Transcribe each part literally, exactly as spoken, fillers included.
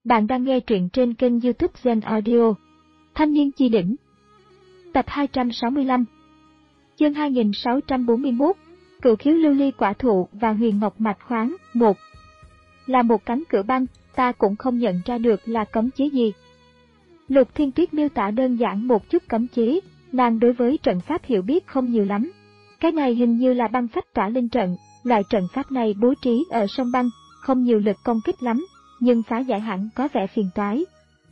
Bạn đang nghe truyện trên kênh YouTube Zen Audio. Thanh niên chi đỉnh. Tập hai trăm sáu mươi lăm. Chương hai nghìn sáu trăm bốn mươi mốt. Cửu khiếu lưu ly quả thụ và huyền ngọc mạch khoáng. một. Là một cánh cửa băng, ta cũng không nhận ra được là cấm chế gì. Lục Thiên Tuyết miêu tả đơn giản một chút cấm chế, nàng đối với trận pháp hiểu biết không nhiều lắm. Cái này hình như là băng phách tỏa linh trận, loại trận pháp này bố trí ở sông băng, không nhiều lực công kích lắm, nhưng phá giải hẳn có vẻ phiền toái.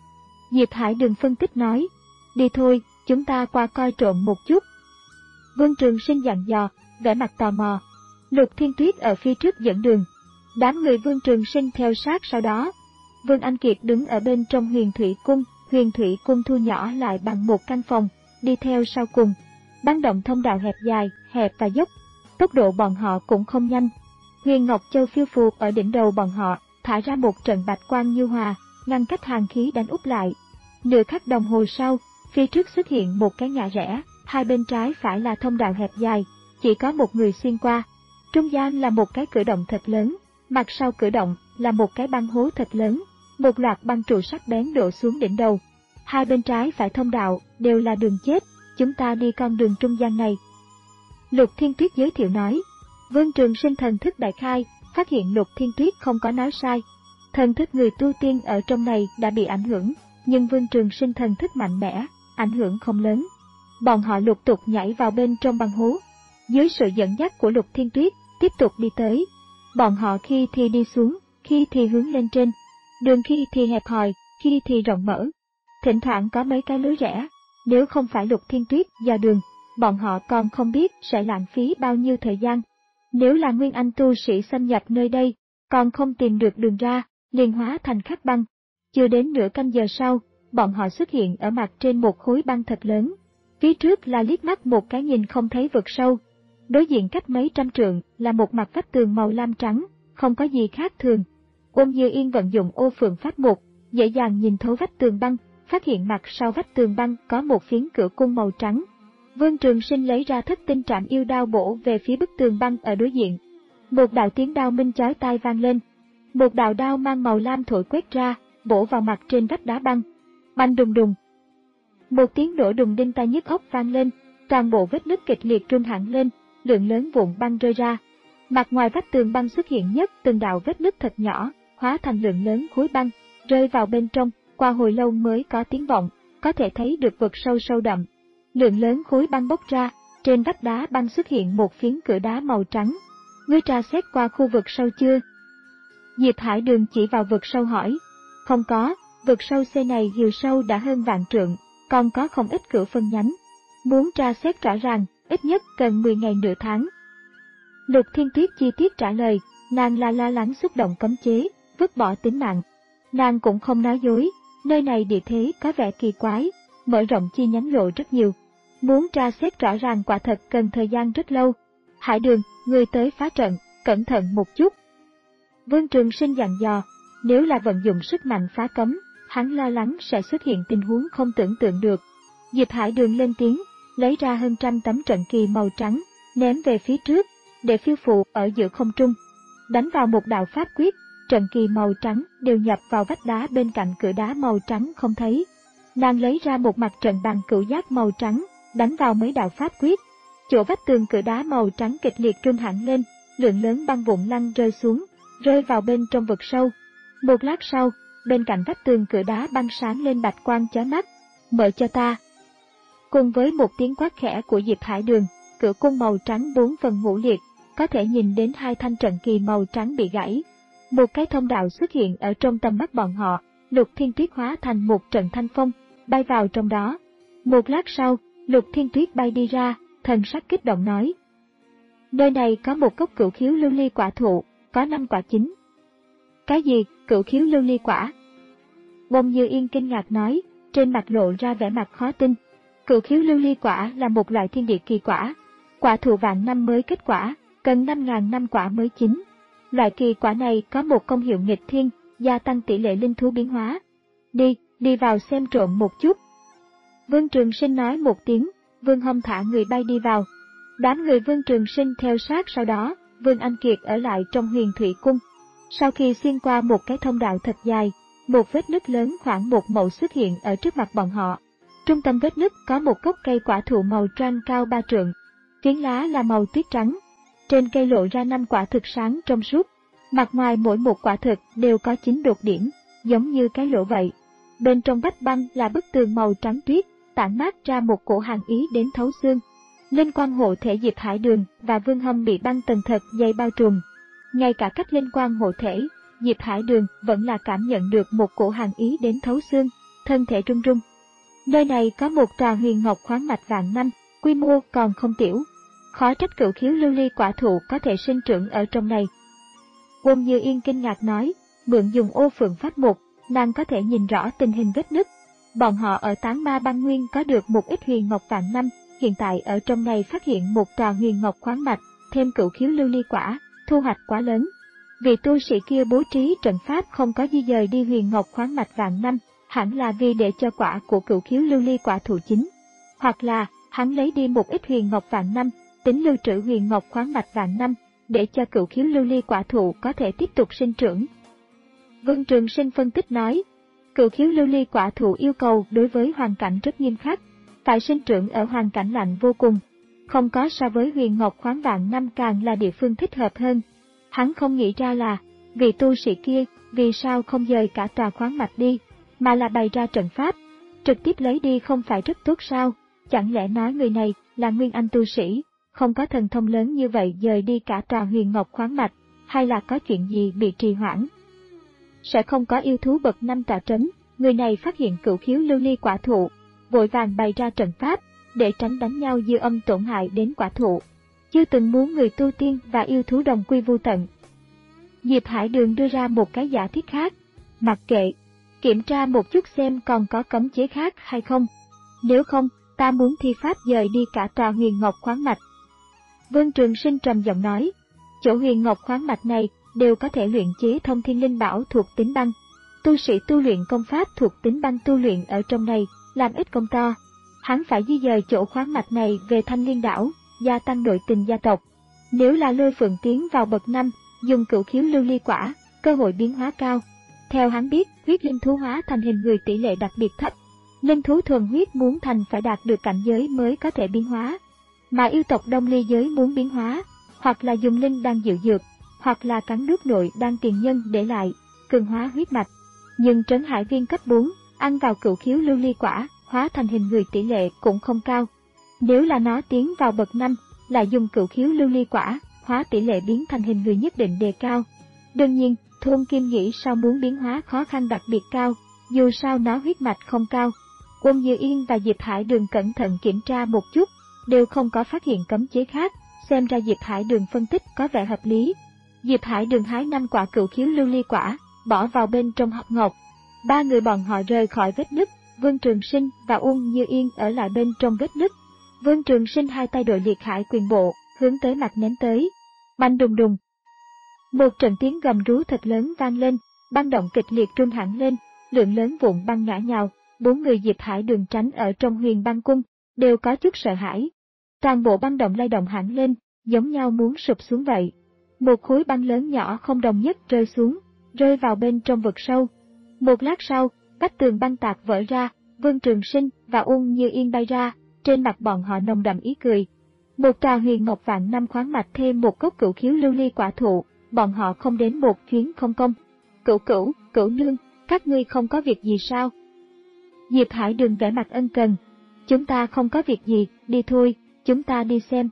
Diệp Hải Đường phân tích nói, đi thôi, chúng ta qua coi trộm một chút. Vương Trường Sinh dặn dò, vẻ mặt tò mò. Lục Thiên Tuyết ở phía trước dẫn đường. Đám người Vương Trường Sinh theo sát sau đó. Vương Anh Kiệt đứng ở bên trong Huyền Thủy Cung, Huyền Thủy Cung thu nhỏ lại bằng một căn phòng, đi theo sau cùng. Băng động thông đạo hẹp dài, hẹp và dốc. Tốc độ bọn họ cũng không nhanh. Huyền Ngọc Châu phiêu phù ở đỉnh đầu bọn họ, thả ra một trận bạch quang như hòa, ngăn cách hàng khí đánh úp lại. Nửa khắc đồng hồ sau, phía trước xuất hiện một cái ngã rẽ, hai bên trái phải là thông đạo hẹp dài, chỉ có một người xuyên qua. Trung gian là một cái cửa động thật lớn, mặt sau cửa động là một cái băng hố thật lớn, một loạt băng trụ sắc bén đổ xuống đỉnh đầu. Hai bên trái phải thông đạo đều là đường chết, chúng ta đi con đường trung gian này. Lục Thiên Tuyết giới thiệu nói. Vương Trường Sinh thần thức đại khai, phát hiện Lục Thiên Tuyết không có nói sai. Thần thức người tu tiên ở trong này đã bị ảnh hưởng, nhưng Vương Trường Sinh thần thức mạnh mẽ, ảnh hưởng không lớn. Bọn họ lục tục nhảy vào bên trong băng hố. Dưới sự dẫn dắt của Lục Thiên Tuyết, tiếp tục đi tới. Bọn họ khi thì đi xuống, khi thì hướng lên trên. Đường khi thì hẹp hòi, khi thì rộng mở. Thỉnh thoảng có mấy cái lối rẽ. Nếu không phải Lục Thiên Tuyết dò đường, bọn họ còn không biết sẽ lãng phí bao nhiêu thời gian. Nếu là nguyên anh tu sĩ xâm nhập nơi đây, còn không tìm được đường ra, liền hóa thành khắc băng. Chưa đến nửa canh giờ sau, bọn họ xuất hiện ở mặt trên một khối băng thật lớn. Phía trước là liếc mắt một cái nhìn không thấy vực sâu. Đối diện cách mấy trăm trượng là một mặt vách tường màu lam trắng, không có gì khác thường. Ôn Như Yên vận dụng ô phượng pháp mục, dễ dàng nhìn thấu vách tường băng, phát hiện mặt sau vách tường băng có một phiến cửa cung màu trắng. Vương Trường Sinh lấy ra thất tinh trảm yêu đao bổ về phía bức tường băng ở đối diện. Một đạo tiếng đao minh chói tai vang lên. Một đạo đao mang màu lam thổi quét ra, bổ vào mặt trên vách đá băng. Banh đùng đùng. Một tiếng nổ đùng đinh tai nhức óc vang lên, toàn bộ vết nứt kịch liệt rung hẳn lên, lượng lớn vụn băng rơi ra. Mặt ngoài vách tường băng xuất hiện nhất từng đạo vết nứt thật nhỏ, hóa thành lượng lớn khối băng, rơi vào bên trong, qua hồi lâu mới có tiếng vọng, có thể thấy được vực sâu sâu đậm. Lượng lớn khối băng bốc ra, trên vách đá băng xuất hiện một phiến cửa đá màu trắng. Ngươi tra xét qua khu vực sâu chưa? Diệp Hải Đường chỉ vào vực sâu hỏi. Không có, vực sâu C này chiều sâu đã hơn vạn trượng, còn có không ít cửa phân nhánh. Muốn tra xét rõ ràng, ít nhất cần mười ngày nửa tháng. Lục Thiên Tuyết chi tiết trả lời, nàng là lo lắng xúc động cấm chế, vứt bỏ tính mạng. Nàng cũng không nói dối, nơi này địa thế có vẻ kỳ quái, mở rộng chi nhánh lộ rất nhiều. Muốn tra xét rõ ràng quả thật cần thời gian rất lâu. Hải Đường, người tới phá trận, cẩn thận một chút. Vương Trường Sinh dặn dò, nếu là vận dụng sức mạnh phá cấm, hắn lo lắng sẽ xuất hiện tình huống không tưởng tượng được. Diệp Hải Đường lên tiếng, lấy ra hơn trăm tấm trận kỳ màu trắng, ném về phía trước, để phiêu phù ở giữa không trung. Đánh vào một đạo pháp quyết, trận kỳ màu trắng đều nhập vào vách đá bên cạnh cửa đá màu trắng không thấy. Nàng lấy ra một mặt trận bằng cửu giác màu trắng, đánh vào mấy đạo pháp quyết. Chỗ vách tường cửa đá màu trắng kịch liệt rung hẳn lên, lượng lớn băng vụn lăn rơi xuống, rơi vào bên trong vực sâu. Một lát sau, bên cạnh vách tường cửa đá băng sáng lên bạch quang chói mắt. Mở cho ta. Cùng với một tiếng quát khẽ của Diệp Hải Đường, cửa cung màu trắng bốn phần ngũ liệt, có thể nhìn đến hai thanh trận kỳ màu trắng bị gãy. Một cái thông đạo xuất hiện ở trong tầm mắt bọn họ, Lục Thiên Tuyết hóa thành một trận thanh phong, bay vào trong đó. Một lát sau, Lục Thiên Tuyết bay đi ra, thần sắc kích động nói. Nơi này có một gốc cửu khiếu lưu ly quả thụ, có năm quả chín. Cái gì, cửu khiếu lưu ly quả? Ôn Như Yên kinh ngạc nói, trên mặt lộ ra vẻ mặt khó tin. Cửu khiếu lưu ly quả là một loại thiên địa kỳ quả. Quả thụ vạn năm mới kết quả, cần năm ngàn năm quả mới chín. Loại kỳ quả này có một công hiệu nghịch thiên, gia tăng tỷ lệ linh thú biến hóa. Đi, đi vào xem trộm một chút. Vương Trường Sinh nói một tiếng, Vương Hâm thả người bay đi vào. Đám người Vương Trường Sinh theo sát sau đó, Vương Anh Kiệt ở lại trong Huyền Thủy Cung. Sau khi xuyên qua một cái thông đạo thật dài, Một vết nứt lớn khoảng một mẫu xuất hiện ở trước mặt bọn họ. Trung tâm vết nứt có một gốc cây quả thụ màu tran cao ba trượng. Phiến lá là màu tuyết trắng. Trên cây lộ ra năm quả thực sáng trong suốt. Mặt ngoài mỗi một quả thực đều có chín đột điểm, giống như cái lỗ vậy. Bên trong vách băng là bức tường màu trắng tuyết, tản mát ra một cổ hàn ý đến thấu xương. Linh quang hộ thể Diệp Hải Đường và Vương Hâm bị băng tầng thật dày bao trùm. Ngay cả cách linh quang hộ thể, Diệp Hải Đường vẫn là cảm nhận được một cổ hàn ý đến thấu xương, thân thể run run. Nơi này có một tòa huyền ngọc khoáng mạch vạn năm, quy mô còn không tiểu. Khó trách cửu khiếu lưu ly quả thụ có thể sinh trưởng ở trong này. Quân Như Yên kinh ngạc nói, mượn dùng ô phượng pháp mục, nàng có thể nhìn rõ tình hình vết nứt. Bọn họ ở Tán Ma Băng Nguyên có được một ít huyền ngọc vạn năm, hiện tại ở trong này phát hiện một tòa huyền ngọc khoáng mạch, thêm cửu khiếu lưu ly quả, thu hoạch quá lớn. Vị tu sĩ kia bố trí trận pháp không có di dời đi huyền ngọc khoáng mạch vạn năm, hẳn là vì để cho quả của cửu khiếu lưu ly quả thụ chính. Hoặc là, hắn lấy đi một ít huyền ngọc vạn năm, tính lưu trữ huyền ngọc khoáng mạch vạn năm, để cho cửu khiếu lưu ly quả thụ có thể tiếp tục sinh trưởng. Vương Trường Sinh phân tích nói, cửu khiếu lưu ly quả thụ yêu cầu đối với hoàn cảnh rất nghiêm khắc, phải sinh trưởng ở hoàn cảnh lạnh vô cùng, không có so với huyền ngọc khoáng vạn năm càng là địa phương thích hợp hơn. Hắn không nghĩ ra là, vị tu sĩ kia, vì sao không dời cả tòa khoáng mạch đi, mà là bày ra trận pháp, trực tiếp lấy đi không phải rất tốt sao? Chẳng lẽ nói người này là nguyên anh tu sĩ, không có thần thông lớn như vậy dời đi cả tòa huyền ngọc khoáng mạch, hay là có chuyện gì bị trì hoãn? Sẽ không có yêu thú bậc năm tọa trấn, người này phát hiện cửu khiếu lưu ly quả thụ, vội vàng bày ra trận pháp, để tránh đánh nhau dư âm tổn hại đến quả thụ. Chưa từng muốn người tu tiên và yêu thú đồng quy vu tận. Diệp Hải Đường đưa ra một cái giả thiết khác, mặc kệ, kiểm tra một chút xem còn có cấm chế khác hay không. Nếu không, ta muốn thi pháp dời đi cả tòa huyền ngọc khoáng mạch. Vương Trường Sinh trầm giọng nói, chỗ huyền ngọc khoáng mạch này đều có thể luyện chế thông thiên linh bảo thuộc tính băng. Tu sĩ tu luyện công pháp thuộc tính băng tu luyện ở trong này, làm ít công to. Hắn phải di dời chỗ khoáng mạch này về Thanh Liên đảo, gia tăng nội tình gia tộc. Nếu là Lôi Phượng tiến vào bậc năm, dùng cửu khiếu lưu ly quả, cơ hội biến hóa cao. Theo hắn biết, huyết linh thú hóa thành hình người tỷ lệ đặc biệt thấp. Linh thú thuần huyết muốn thành phải đạt được cảnh giới mới có thể biến hóa. Mà yêu tộc Đông Ly giới muốn biến hóa, hoặc là dùng linh đan diệu dược, hoặc là cắn nước nội đan tiền nhân để lại, cường hóa huyết mạch. Nhưng Trấn Hải Viên cấp bốn, ăn vào cửu khiếu lưu ly quả, hóa thành hình người tỷ lệ cũng không cao. Nếu là nó tiến vào bậc năm, lại dùng cửu khiếu lưu ly quả, hóa tỷ lệ biến thành hình người nhất định đề cao. Đương nhiên, Thôn Kim nghĩ sao muốn biến hóa khó khăn đặc biệt cao, dù sao nó huyết mạch không cao. Quân Như Yên và Diệp Hải Đường cẩn thận kiểm tra một chút, đều không có phát hiện cấm chế khác, xem ra Diệp Hải Đường phân tích có vẻ hợp lý. Diệp Hải Đường hái năm quả cửu khiếu lưu ly quả, bỏ vào bên trong hộp ngọc. Ba người bọn họ rời khỏi vết nứt, Vương Trường Sinh và Uông Như Yên ở lại bên trong vết nứt. Vương Trường Sinh hai tay đội liệt hải quyền bộ, hướng tới mặt ném tới. Bành đùng đùng. Một trận tiếng gầm rú thật lớn vang lên, băng động kịch liệt rung hẳn lên, lượng lớn vụn băng ngã nhào. Bốn người Diệp Hải Đường tránh ở trong huyền băng cung, đều có chút sợ hãi. Toàn bộ băng động lay động hẳn lên, giống nhau muốn sụp xuống vậy. Một khối băng lớn nhỏ không đồng nhất rơi xuống, rơi vào bên trong vực sâu. Một lát sau, vách tường băng tạc vỡ ra, Vương Trường Sinh và Uông Như Yên bay ra, trên mặt bọn họ nồng đậm ý cười. Một tòa huyền ngọc vạn năm khoáng mạch thêm một cốc cửu khiếu lưu ly quả thụ, bọn họ không đến một chuyến không công. Cửu cửu, cửu nương, các ngươi không có việc gì sao? Diệp Hải Đường vẻ mặt ân cần. Chúng ta không có việc gì, đi thôi, chúng ta đi xem.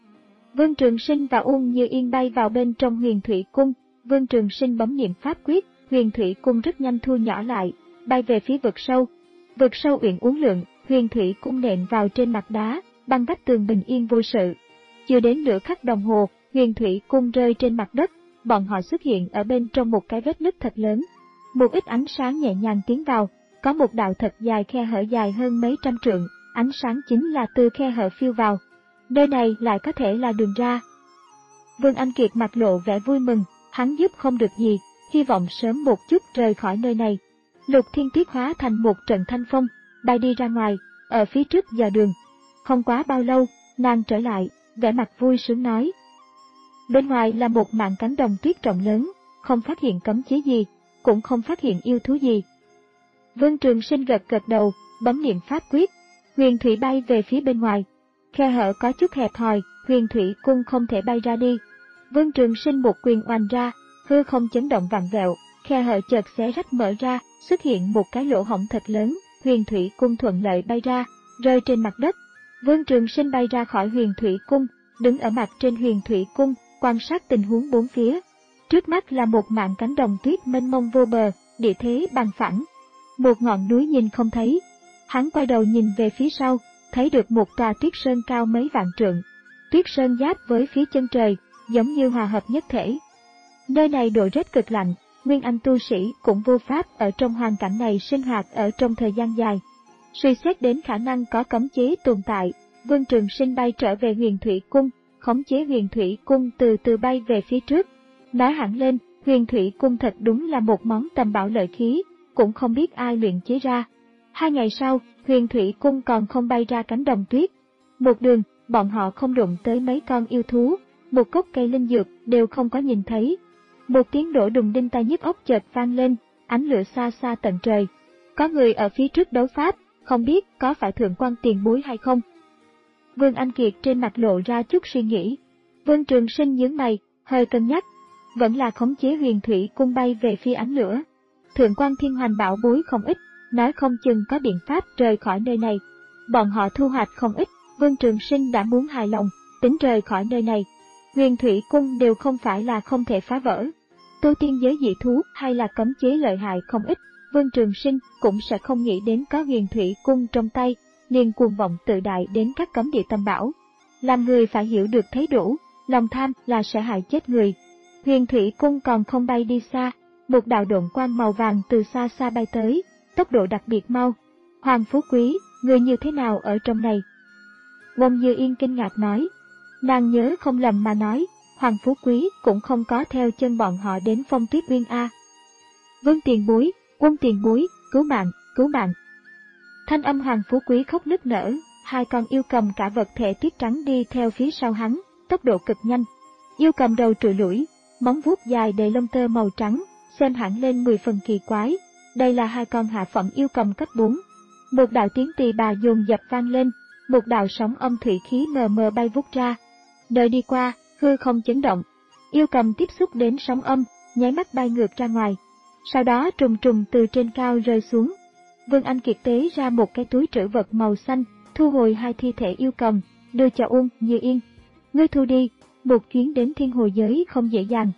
Vương Trường Sinh và Uông Như Yên bay vào bên trong huyền thủy cung. Vương Trường Sinh bấm niệm pháp quyết, huyền thủy cung rất nhanh thu nhỏ lại, bay về phía vực sâu. Vực sâu uyển uốn lượn, huyền thủy cung nện vào trên mặt đá, băng vách tường bình yên vô sự. Chưa đến nửa khắc đồng hồ, huyền thủy cung rơi trên mặt đất, bọn họ xuất hiện ở bên trong một cái vết nứt thật lớn. Một ít ánh sáng nhẹ nhàng tiến vào, có một đạo thật dài khe hở dài hơn mấy trăm trượng, ánh sáng chính là từ khe hở phiêu vào. Nơi này lại có thể là đường ra. Vương Anh Kiệt mặt lộ vẻ vui mừng, hắn giúp không được gì, hy vọng sớm một chút rời khỏi nơi này. Lục Thiên Tuyết hóa thành một trận thanh phong, bay đi ra ngoài, ở phía trước dò đường. Không quá bao lâu, nàng trở lại, vẻ mặt vui sướng nói. Bên ngoài là một mảng cánh đồng tuyết rộng lớn, không phát hiện cấm chế gì, cũng không phát hiện yêu thú gì, Vương Trường Sinh gật gật đầu, bấm niệm pháp quyết, huyền thủy bay về phía bên ngoài. Khe hở có chút hẹp hòi, huyền thủy cung không thể bay ra đi. Vương Trường Sinh một quyền oanh ra, hư không chấn động vặn vẹo, khe hở chợt xé rách mở ra, xuất hiện một cái lỗ hổng thật lớn, huyền thủy cung thuận lợi bay ra, rơi trên mặt đất. Vương Trường Sinh bay ra khỏi huyền thủy cung, đứng ở mặt trên huyền thủy cung, quan sát tình huống bốn phía. Trước mắt là một mảng cánh đồng tuyết mênh mông vô bờ, địa thế bằng phẳng. Một ngọn núi nhìn không thấy. Hắn quay đầu nhìn về phía sau, thấy được một tòa tuyết sơn cao mấy vạn trượng. Tuyết sơn giáp với phía chân trời, giống như hòa hợp nhất thể. Nơi này độ rét cực lạnh, nguyên anh tu sĩ cũng vô pháp ở trong hoàn cảnh này sinh hoạt ở trong thời gian dài. Suy xét đến khả năng có cấm chế tồn tại, Vương Trường Sinh bay trở về huyền thủy cung, khống chế huyền thủy cung từ từ bay về phía trước. Nói hẳn lên, huyền thủy cung thật đúng là một món tầm bảo lợi khí, cũng không biết ai luyện chế ra. Hai ngày sau, huyền thủy cung còn không bay ra cánh đồng tuyết. Một đường, bọn họ không đụng tới mấy con yêu thú, một gốc cây linh dược đều không có nhìn thấy. Một tiếng nổ đùng đinh tai nhức óc chợt vang lên, ánh lửa xa xa tận trời. Có người ở phía trước đấu pháp, không biết có phải thượng quan tiền bối hay không. Vương Anh Kiệt trên mặt lộ ra chút suy nghĩ. Vương Trường Sinh nhướng mày, hơi cân nhắc, vẫn là khống chế huyền thủy cung bay về phía ánh lửa. Thượng quan thiên hoành bảo bối không ít, nói không chừng có biện pháp rời khỏi nơi này. Bọn họ thu hoạch không ít, Vương Trường Sinh đã muốn hài lòng, tính rời khỏi nơi này. Huyền thủy cung đều không phải là không thể phá vỡ. Tu tiên giới dị thú hay là cấm chế lợi hại không ít, Vương Trường Sinh cũng sẽ không nghĩ đến có huyền thủy cung trong tay, liền cuồng vọng tự đại đến các cấm địa tâm bảo. Làm người phải hiểu được thấy đủ, lòng tham là sẽ hại chết người. Huyền thủy cung còn không bay đi xa, một đạo độn quang màu vàng từ xa xa bay tới, tốc độ đặc biệt mau. Hoàng Phú Quý, người như thế nào ở trong này? Wong Như Yên kinh ngạc nói. Nàng nhớ không lầm mà nói, Hoàng Phú Quý cũng không có theo chân bọn họ đến Phong Tuyết Uyên a. Vương tiền bối, Quân tiền bối, cứu mạng, cứu mạng. Thanh âm Hoàng Phú Quý khóc nức nở, hai con yêu cầm cả vật thể tuyết trắng đi theo phía sau hắn, tốc độ cực nhanh. Yêu cầm đầu trụi lủi, móng vuốt dài đầy lông tơ màu trắng, xem hẳn lên mười phần kỳ quái. Đây là hai con hạ phẩm yêu cầm cấp bốn. Một đạo tiếng tỳ bà dồn dập vang lên, một đạo sóng âm thủy khí mờ mờ bay vút ra. Nơi đi qua, hư không chấn động. Yêu cầm tiếp xúc đến sóng âm, nháy mắt bay ngược ra ngoài. Sau đó trùng trùng từ trên cao rơi xuống. Vương Anh Kiệt tế ra một cái túi trữ vật màu xanh, thu hồi hai thi thể yêu cầm, đưa cho Uông Như Yên. Ngươi thu đi, một chuyến đến thiên hồ giới không dễ dàng.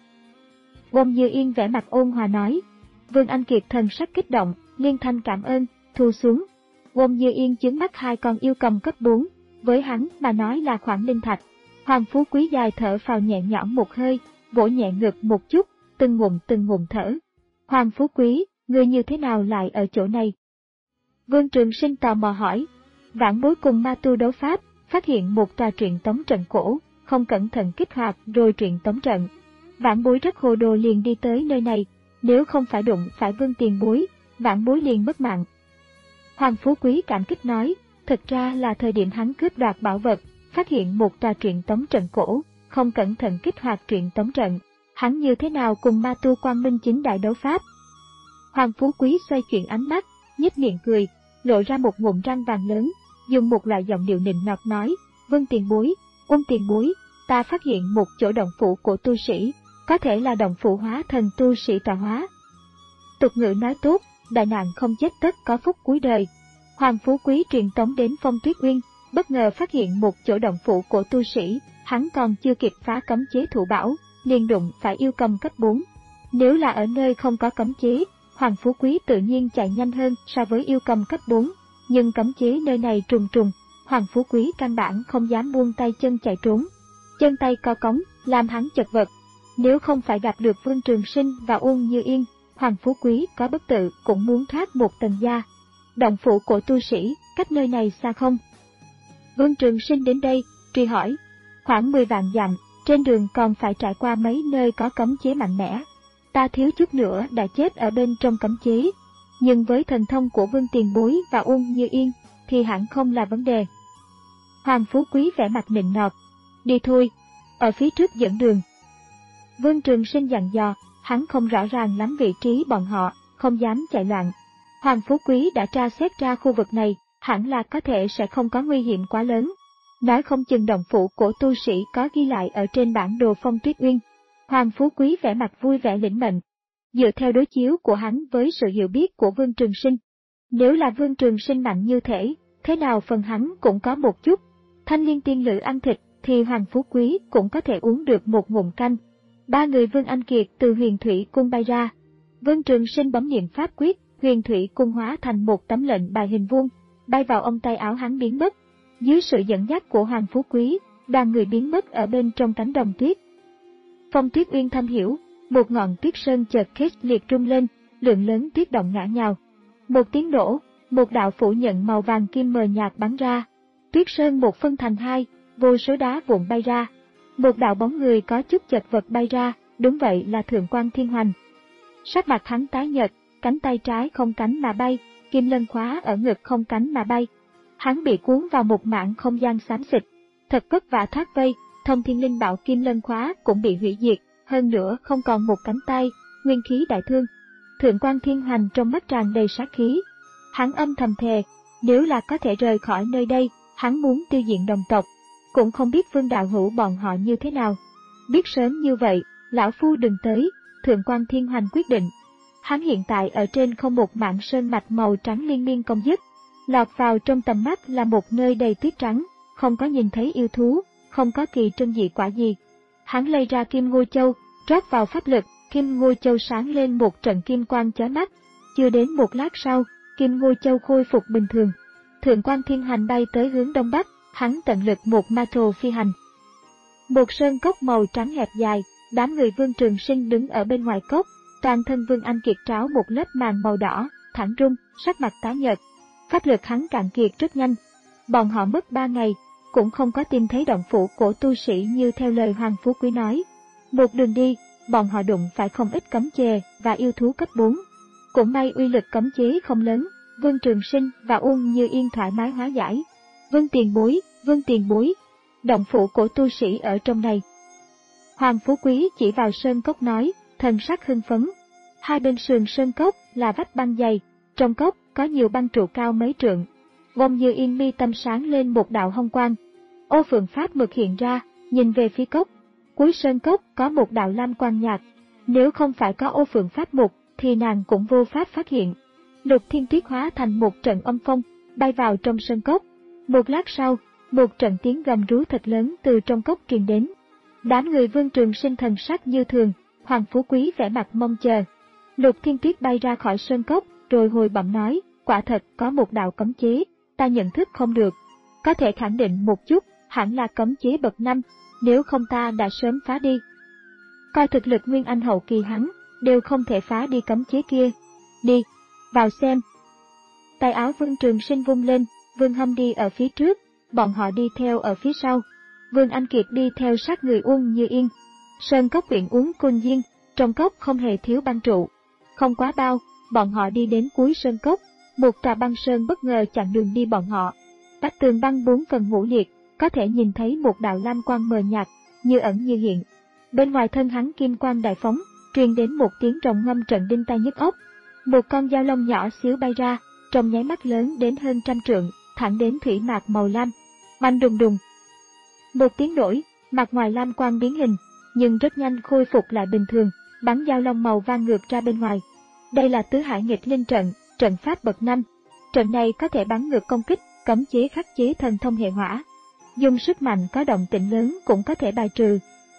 Uông Như Yên vẻ mặt ôn hòa nói. Vương Anh Kiệt thần sắc kích động, liên thanh cảm ơn, thu xuống. Uông Như Yên chứng mắt hai con yêu cầm cấp bốn, với hắn mà nói là khoản linh thạch. Hoàng Phú Quý dài thở phào nhẹ nhõm một hơi, vỗ nhẹ ngực một chút, từng ngụm từng ngụm thở. Hoàng Phú Quý, người như thế nào lại ở chỗ này? Vương Trường Sinh tò mò hỏi. Vãn Bối cùng ma tu đấu pháp, phát hiện một tòa truyện tống trận cổ, không cẩn thận kích hoạt rồi truyện tống trận. Vãn Bối rất hồ đồ liền đi tới nơi này, nếu không phải đụng phải Vương tiền bối, Vãn Bối liền mất mạng. Hoàng Phú Quý cảm kích nói, thật ra là thời điểm hắn cướp đoạt bảo vật, phát hiện một tòa truyện tống trận cổ, không cẩn thận kích hoạt truyện tống trận. Hắn như thế nào cùng ma tu Quang Minh chính đại đấu pháp? Hoàng Phú Quý xoay chuyển ánh mắt, nhếch miệng cười, lộ ra một ngụm răng vàng lớn, dùng một loại giọng điệu nịnh nọt nói, Vương tiền bối, Quân tiền bối, ta phát hiện một chỗ động phủ của tu sĩ, có thể là động phủ hóa thần tu sĩ tọa hóa. Tục ngữ nói tốt, đại nạn không chết tất có phúc cuối đời. Hoàng Phú Quý truyền tống đến Phong Tuyết Uyên, bất ngờ phát hiện một chỗ động phủ của tu sĩ, hắn còn chưa kịp phá cấm chế thủ bảo, liền đụng phải yêu cầm cấp bốn. Nếu là ở nơi không có cấm chế, Hoàng Phú Quý tự nhiên chạy nhanh hơn so với yêu cầm cấp bốn, nhưng cấm chế nơi này trùng trùng, Hoàng Phú Quý căn bản không dám buông tay chân chạy trốn. Chân tay co cống, làm hắn chật vật. Nếu không phải gặp được Vương Trường Sinh và Uông Như Yên, Hoàng Phú Quý có bất tự cũng muốn thoát một tầng da. Động phủ của tu sĩ, cách nơi này xa không? Vương Trường Sinh đến đây, truy hỏi. Khoảng mười vạn dặm, trên đường còn phải trải qua mấy nơi có cấm chế mạnh mẽ. Ta thiếu chút nữa đã chết ở bên trong cấm chế, nhưng với thần thông của Vương tiền bối và Uông Như Yên, thì hẳn không là vấn đề. Hoàng Phú Quý vẻ mặt nịnh nọt. Đi thôi, ở phía trước dẫn đường. Vương Trường Sinh dặn dò, hắn không rõ ràng lắm vị trí bọn họ, không dám chạy loạn. Hoàng Phú Quý đã tra xét ra khu vực này, hẳn là có thể sẽ không có nguy hiểm quá lớn. Nói không chừng động phủ của tu sĩ có ghi lại ở trên bản đồ Phong Tuyết Uyên. Hoàng Phú Quý vẻ mặt vui vẻ lĩnh mệnh. Dựa theo đối chiếu của hắn với sự hiểu biết của Vương Trường Sinh, nếu là Vương Trường Sinh mạnh như thể, thế nào phần hắn cũng có một chút. Thanh Liên tiên lữ ăn thịt, thì Hoàng Phú Quý cũng có thể uống được một ngụm canh. Ba người Vương Anh Kiệt từ Huyền Thủy Cung bay ra. Vương Trường Sinh bấm niệm pháp quyết, Huyền Thủy Cung hóa thành một tấm lệnh bài hình vuông, bay vào ống tay áo hắn biến mất. Dưới sự dẫn dắt của Hoàng Phú Quý, đoàn người biến mất ở bên trong cánh đồng tuyết. Phong Tuyết Uyên thâm hiểu, một ngọn tuyết sơn chợt khét liệt rung lên, lượng lớn tuyết động ngã nhào. Một tiếng nổ, một đạo phủ nhận màu vàng kim mờ nhạt bắn ra. Tuyết sơn một phân thành hai, vô số đá vụn bay ra. Một đạo bóng người có chút chật vật bay ra, đúng vậy là Thượng quan Thiên Hoành. Sắc mặt hắn tái nhợt, cánh tay trái không cánh mà bay, kim lân khóa ở ngực không cánh mà bay. Hắn bị cuốn vào một mảng không gian xám xịt, thật vất vả thoát vây, Thông Thiên Linh Bảo kim lân khóa cũng bị hủy diệt, hơn nữa không còn một cánh tay, nguyên khí đại thương. Thượng quan Thiên Hoành trong mắt tràn đầy sát khí. Hắn âm thầm thề, nếu là có thể rời khỏi nơi đây, hắn muốn tiêu diệt đồng tộc. Cũng không biết Vương đạo hữu bọn họ như thế nào. Biết sớm như vậy, lão phu đừng tới. Thượng quan Thiên Hoành quyết định. Hắn hiện tại ở trên không một mảng sơn mạch màu trắng liên miên công dứt. Lọt vào trong tầm mắt là một nơi đầy tuyết trắng, không có nhìn thấy yêu thú, không có kỳ trân dị quả gì. Hắn lấy ra Kim Ngô Châu, rót vào pháp lực, Kim Ngô Châu sáng lên một trận kim quang chói mắt. Chưa đến một lát sau, Kim Ngô Châu khôi phục bình thường. Thượng quan Thiên Hoành bay tới hướng đông bắc, hắn tận lực một ma trồ phi hành. Một sơn cốc màu trắng hẹp dài, đám người Vương Trường Sinh đứng ở bên ngoài cốc, toàn thân Vương Anh Kiệt tráo một lớp màng màu đỏ, thẳng rung, sắc mặt tái nhợt. Pháp lực hắn cạn kiệt rất nhanh. Bọn họ mất ba ngày, cũng không có tìm thấy động phủ của tu sĩ như theo lời Hoàng Phú Quý nói. Một đường đi, bọn họ đụng phải không ít cấm chề và yêu thú cấp bốn. Cũng may uy lực cấm chế không lớn, Vương Trường Sinh và Uông Như Yên thoải mái hóa giải. Vương tiền bối, Vương tiền bối, động phủ của tu sĩ ở trong này. Hoàng Phú Quý chỉ vào sơn cốc nói, thần sắc hưng phấn. Hai bên sườn sơn cốc là vách băng dày, trong cốc có nhiều băng trụ cao mấy trượng. Uông Như Yên mi tâm sáng lên một đạo hồng quang. Ô Phượng Pháp mực hiện ra, nhìn về phía cốc. Cuối sơn cốc có một đạo lam quang nhạt. Nếu không phải có Ô Phượng Pháp mục, thì nàng cũng vô pháp phát hiện. Lục Thiên Tuyết hóa thành một trận âm phong, bay vào trong sơn cốc. Một lát sau, một trận tiếng gầm rú thật lớn từ trong cốc truyền đến. Đám người Vương Trường Sinh thần sắc như thường, Hoàng Phú Quý vẻ mặt mong chờ. Lục Thiên Tuyết bay ra khỏi sơn cốc, rồi hồi bẩm nói, quả thật có một đạo cấm chế, ta nhận thức không được. Có thể khẳng định một chút, hẳn là cấm chế bậc năm, nếu không ta đã sớm phá đi. Coi thực lực Nguyên Anh hậu kỳ hắn, đều không thể phá đi cấm chế kia. Đi, vào xem. Tay áo Vương Trường Sinh vung lên, Vương Hâm đi ở phía trước, bọn họ đi theo ở phía sau. Vương Anh Kiệt đi theo sát người Uông Như Yên. Sơn cốc uyển uống côn duyên, trong cốc không hề thiếu băng trụ. Không quá bao, bọn họ đi đến cuối sơn cốc, một tòa băng sơn bất ngờ chặn đường đi bọn họ. Vách tường băng bốn phần ngũ liệt, có thể nhìn thấy một đạo lam quang mờ nhạt, như ẩn như hiện. Bên ngoài thân hắn kim quang đại phóng, truyền đến một tiếng rồng ngâm trận đinh tai nhức óc. Một con dao long nhỏ xíu bay ra, trong nháy mắt lớn đến hơn trăm trượng, thẳng đến thủy mạc màu lam. Oanh đùng đùng. Một tiếng nổi, mặt ngoài lam quang biến hình, nhưng rất nhanh khôi phục lại bình thường, bắn dao long màu vang ngược ra bên ngoài. Đây là tứ hải nghịch linh trận, trận pháp bậc năm. Trận này có thể bắn ngược công kích, cấm chế khắc chế thần thông hệ hỏa. Dùng sức mạnh có động tĩnh lớn cũng có thể bài trừ.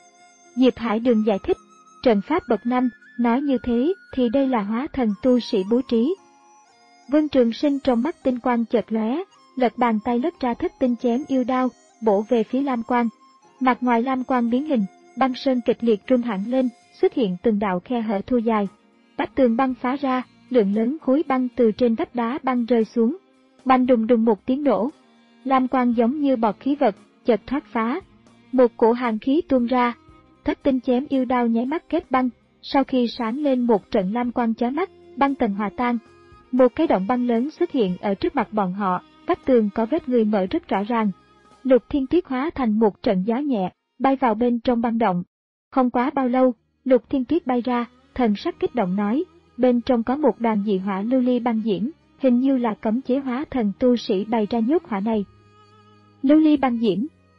Diệp Hải Đường giải thích, trận pháp bậc năm, nói như thế thì đây là hóa thần tu sĩ bố trí. Vương Trường Sinh trong mắt tinh quang chợt lóe, lật bàn tay lướt ra thất tinh chém yêu đao, bổ về phía lam quang. Mặt ngoài lam quang biến hình, băng sơn kịch liệt rung hẳn lên, xuất hiện từng đạo khe hở thu dài. Vách tường băng phá ra, lượng lớn khối băng từ trên vách đá băng rơi xuống. Bành đùng đùng một tiếng nổ, lam quang giống như bọt khí vật, chợt thoát phá. Một cổ hàn khí tuôn ra, thất tinh chém yêu đao nháy mắt kết băng, sau khi sáng lên một trận lam quang chói mắt, băng tầng hòa tan. Một cái động băng lớn xuất hiện ở trước mặt bọn họ, vách tường có vết người mở rất rõ ràng. Lục Thiên Tuyết hóa thành một trận gió nhẹ, bay vào bên trong băng động. Không quá bao lâu, Lục Thiên Tuyết bay ra, thần sắc kích động nói, bên trong có một đoàn dị hỏa lưu ly băng diễm, hình như là cấm chế hóa thần tu sĩ bày ra nhốt hỏa này. Lưu ly băng diễm.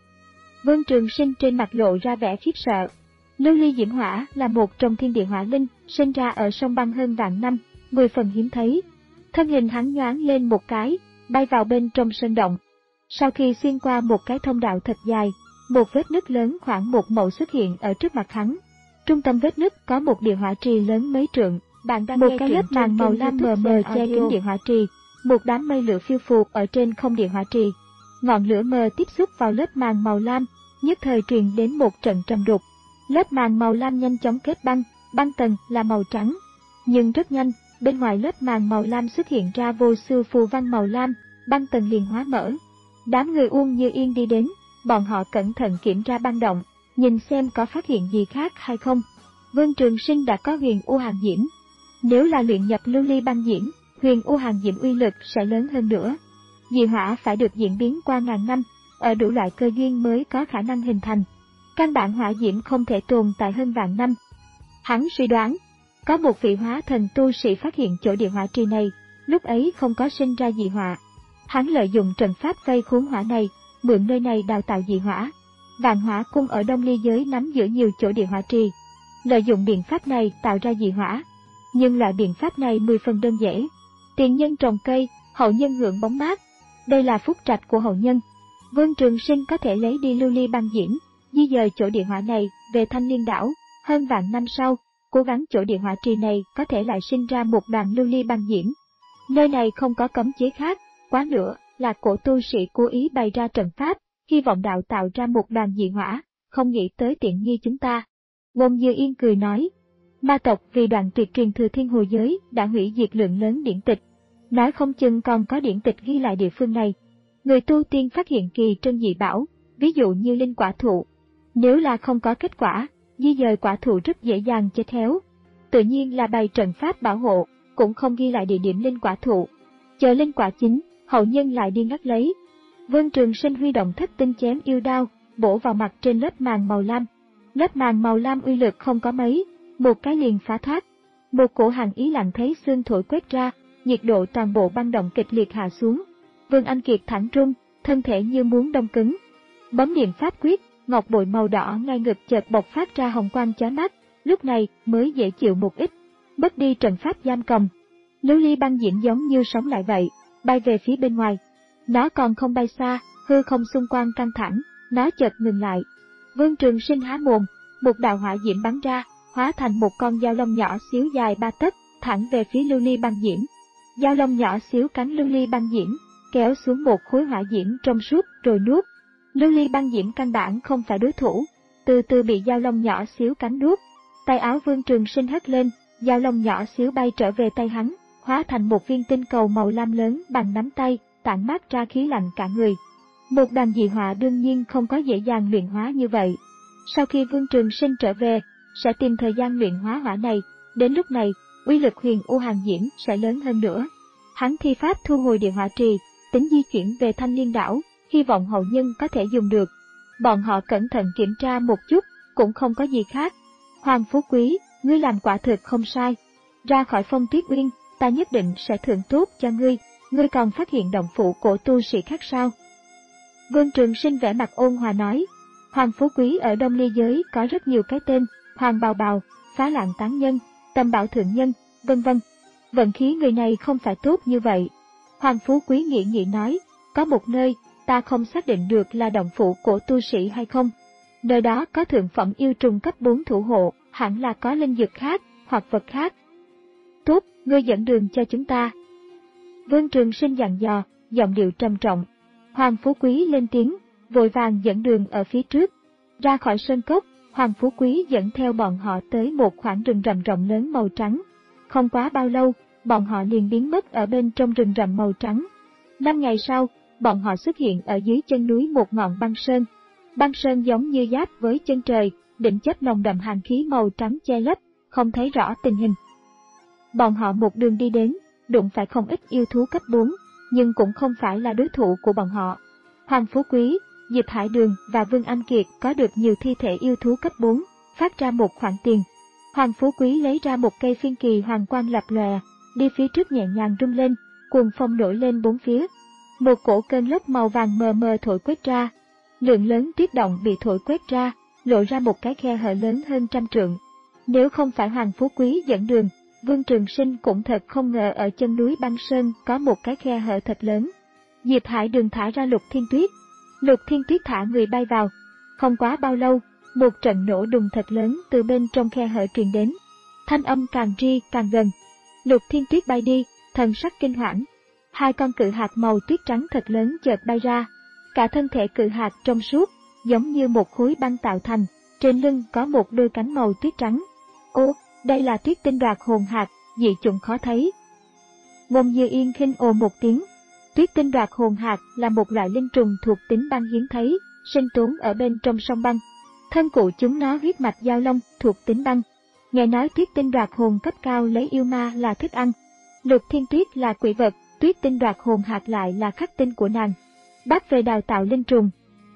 Vương Trường Sinh trên mặt lộ ra vẻ khiếp sợ. Lưu ly diễm hỏa là một trong thiên địa hỏa linh, sinh ra ở sông băng hơn vạn năm, mười phần hiếm thấy. Thân hình hắn nhoáng lên một cái, bay vào bên trong sơn động. Sau khi xuyên qua một cái thông đạo thật dài, một vết nứt lớn khoảng một mẫu xuất hiện ở trước mặt hắn. Trung tâm vết nứt có một địa hỏa trì lớn mấy trượng, bạn đang một cái lớp màn màu lam mờ mờ che kín địa hỏa trì, một đám mây lửa phiêu phù ở trên không địa hỏa trì. Ngọn lửa mờ tiếp xúc vào lớp màn màu lam, nhất thời truyền đến một trận trầm đục. Lớp màn màu lam nhanh chóng kết băng, băng tầng là màu trắng. Nhưng rất nhanh, bên ngoài lớp màn màu lam xuất hiện ra vô số phù văn màu lam, băng tầng liền hóa mở. Đám người Uông Như Yên đi đến, bọn họ cẩn thận kiểm tra băng động, nhìn xem có phát hiện gì khác hay không. Vương Trường Sinh đã có huyền u hàn diễm. Nếu là luyện nhập lưu ly băng diễm, huyền u hàn diễm uy lực sẽ lớn hơn nữa. Dị hỏa phải được diễn biến qua ngàn năm, ở đủ loại cơ duyên mới có khả năng hình thành. Căn bản hỏa diễm không thể tồn tại hơn vạn năm. Hắn suy đoán, có một vị hóa thần tu sĩ phát hiện chỗ địa hỏa trì này, lúc ấy không có sinh ra dị hỏa. Hắn lợi dụng trận pháp vây khốn hỏa này, mượn nơi này đào tạo dị hỏa. Vạn Hỏa Cung ở Đông Ly giới nắm giữ nhiều chỗ địa hỏa trì, lợi dụng biện pháp này tạo ra dị hỏa. Nhưng loại biện pháp này mười phần đơn giản. Tiền nhân trồng cây, hậu nhân hưởng bóng mát. Đây là phúc trạch của hậu nhân. Vương Trường Sinh có thể lấy đi lưu ly băng diễm, di dời chỗ địa hỏa này về Thanh Liên đảo. Hơn vạn năm sau, cố gắng chỗ địa hỏa trì này có thể lại sinh ra một đoàn lưu ly băng diễm. Nơi này không có cấm chế khác, quá nữa là cổ tu sĩ cố ý bày ra trận pháp, hy vọng đạo tạo ra một đoàn dị hỏa, không nghĩ tới tiện nghi chúng ta. Ngôn Như Yên cười nói, ma tộc vì đoạn tuyệt truyền thừa thiên hồ giới đã hủy diệt lượng lớn điển tịch, nói không chừng còn có điển tịch ghi lại địa phương này. Người tu tiên phát hiện kỳ trân dị bảo, ví dụ như linh quả thụ. Nếu là không có kết quả, di dời quả thụ rất dễ dàng chết héo. Tự nhiên là bày trận pháp bảo hộ, cũng không ghi lại địa điểm linh quả thụ. Chờ linh quả chín, hậu nhân lại đi ngắt lấy. Vương Trường Sinh huy động thất tinh chém yêu đao, bổ vào mặt trên lớp màn màu lam. Lớp màn màu lam uy lực không có mấy, một cái liền phá thoát. Một cổ hàn ý lạnh thấy xương thổi quét ra, nhiệt độ toàn bộ băng động kịch liệt hạ xuống. Vương Anh Kiệt thẳng run, thân thể như muốn đông cứng. Bấm niệm pháp quyết, ngọc bội màu đỏ ngay ngực chợt bộc phát ra hồng quang chói mắt, lúc này mới dễ chịu một ít, mất đi trận pháp giam cầm. Lưu ly băng diễm giống như sống lại vậy, bay về phía bên ngoài. Nó còn không bay xa, hư không xung quanh căng thẳng, nó chợt ngừng lại. Vương Trường Sinh há mồm, một đạo hỏa diễm bắn ra, hóa thành một con dao long nhỏ xíu dài ba tấc, thẳng về phía lưu ly băng diễm. Dao long nhỏ xíu cắn lưu ly băng diễm, kéo xuống một khối hỏa diễm trong suốt rồi nuốt. Lưu ly băng diễm căn bản không phải đối thủ, từ từ bị dao long nhỏ xíu cắn nuốt. Tay áo Vương Trường Sinh hất lên, dao long nhỏ xíu bay trở về tay hắn, hóa thành một viên tinh cầu màu lam lớn bằng nắm tay, tản mát ra khí lạnh cả người. Một đoàn dị hỏa đương nhiên không có dễ dàng luyện hóa như vậy. Sau khi Vương Trường Sinh trở về, sẽ tìm thời gian luyện hóa hỏa này, đến lúc này, uy lực huyền u hàn diễm sẽ lớn hơn nữa. Hắn thi pháp thu hồi địa hỏa trì, tính di chuyển về Thanh Liên đảo, hy vọng hậu nhân có thể dùng được. Bọn họ cẩn thận kiểm tra một chút, cũng không có gì khác. Hoàng Phú Quý, ngươi làm quả thực không sai. Ra khỏi Phong Tuyết Uyên, ta nhất định sẽ thưởng tốt cho ngươi. Ngươi còn phát hiện động phủ của tu sĩ khác sao? Vương Trường Sinh vẻ mặt ôn hòa nói, Hoàng Phú Quý ở Đông Ly giới có rất nhiều cái tên, Hoàng Bào Bào, Phá Lạng Tán Nhân, Tâm Bảo Thượng Nhân, vân vân. Vận khí người này không phải tốt như vậy. Hoàng Phú Quý nghĩ nghĩ nói, có một nơi, ta không xác định được là động phủ của tu sĩ hay không. Nơi đó có thượng phẩm yêu trùng cấp bốn thủ hộ, hẳn là có linh dược khác, hoặc vật khác. Tốt, ngươi dẫn đường cho chúng ta. Vương Trường Sinh dặn dò, giọng điệu trầm trọng. Hoàng Phú Quý lên tiếng, vội vàng dẫn đường ở phía trước. Ra khỏi sơn cốc, Hoàng Phú Quý dẫn theo bọn họ tới một khoảng rừng rậm rộng lớn màu trắng. Không quá bao lâu, bọn họ liền biến mất ở bên trong rừng rậm màu trắng. Năm ngày sau, bọn họ xuất hiện ở dưới chân núi một ngọn băng sơn. Băng sơn giống như giáp với chân trời, đỉnh chất nồng đậm hàn khí màu trắng che lấp, không thấy rõ tình hình. Bọn họ một đường đi đến, đụng phải không ít yêu thú cấp bốn, nhưng cũng không phải là đối thủ của bọn họ. Hoàng Phú Quý, Diệp Hải Đường và Vương Anh Kiệt có được nhiều thi thể yêu thú cấp bốn, phát ra một khoản tiền. Hoàng Phú Quý lấy ra một cây phiên kỳ hoàng quang lập lòe, đi phía trước nhẹ nhàng rung lên, cuồng phong nổi lên bốn phía. Một cổ cơn lốc màu vàng mờ mờ thổi quét ra, lượng lớn tuyết động bị thổi quét ra, lộ ra một cái khe hở lớn hơn trăm trượng. Nếu không phải Hoàng Phú Quý dẫn đường, Vương Trường Sinh cũng thật không ngờ ở chân núi băng sơn có một cái khe hở thật lớn. Diệp Hải Đường thả ra Lục Thiên Tuyết. Lục Thiên Tuyết thả người bay vào. Không quá bao lâu, một trận nổ đùng thật lớn từ bên trong khe hở truyền đến. Thanh âm càng ri càng gần. Lục Thiên Tuyết bay đi, thần sắc kinh hoảng. Hai con cự hạt màu tuyết trắng thật lớn chợt bay ra. Cả thân thể cự hạt trong suốt, giống như một khối băng tạo thành, trên lưng có một đôi cánh màu tuyết trắng. Ô, đây là tuyết tinh đoạt hồn hạt, dị chủng khó thấy. Ngôn Như Yên khinh ồ một tiếng. Tuyết tinh đoạt hồn hạt là một loại linh trùng thuộc tính băng hiếm thấy, sinh tồn ở bên trong sông băng. Thân cụ chúng nó huyết mạch giao long, thuộc tính băng. Nghe nói tuyết tinh đoạt hồn cấp cao lấy yêu ma là thức ăn. Lục Thiên Tuyết là quỷ vật, tuyết tinh đoạt hồn hạt lại là khắc tinh của nàng. Bác về đào tạo linh trùng.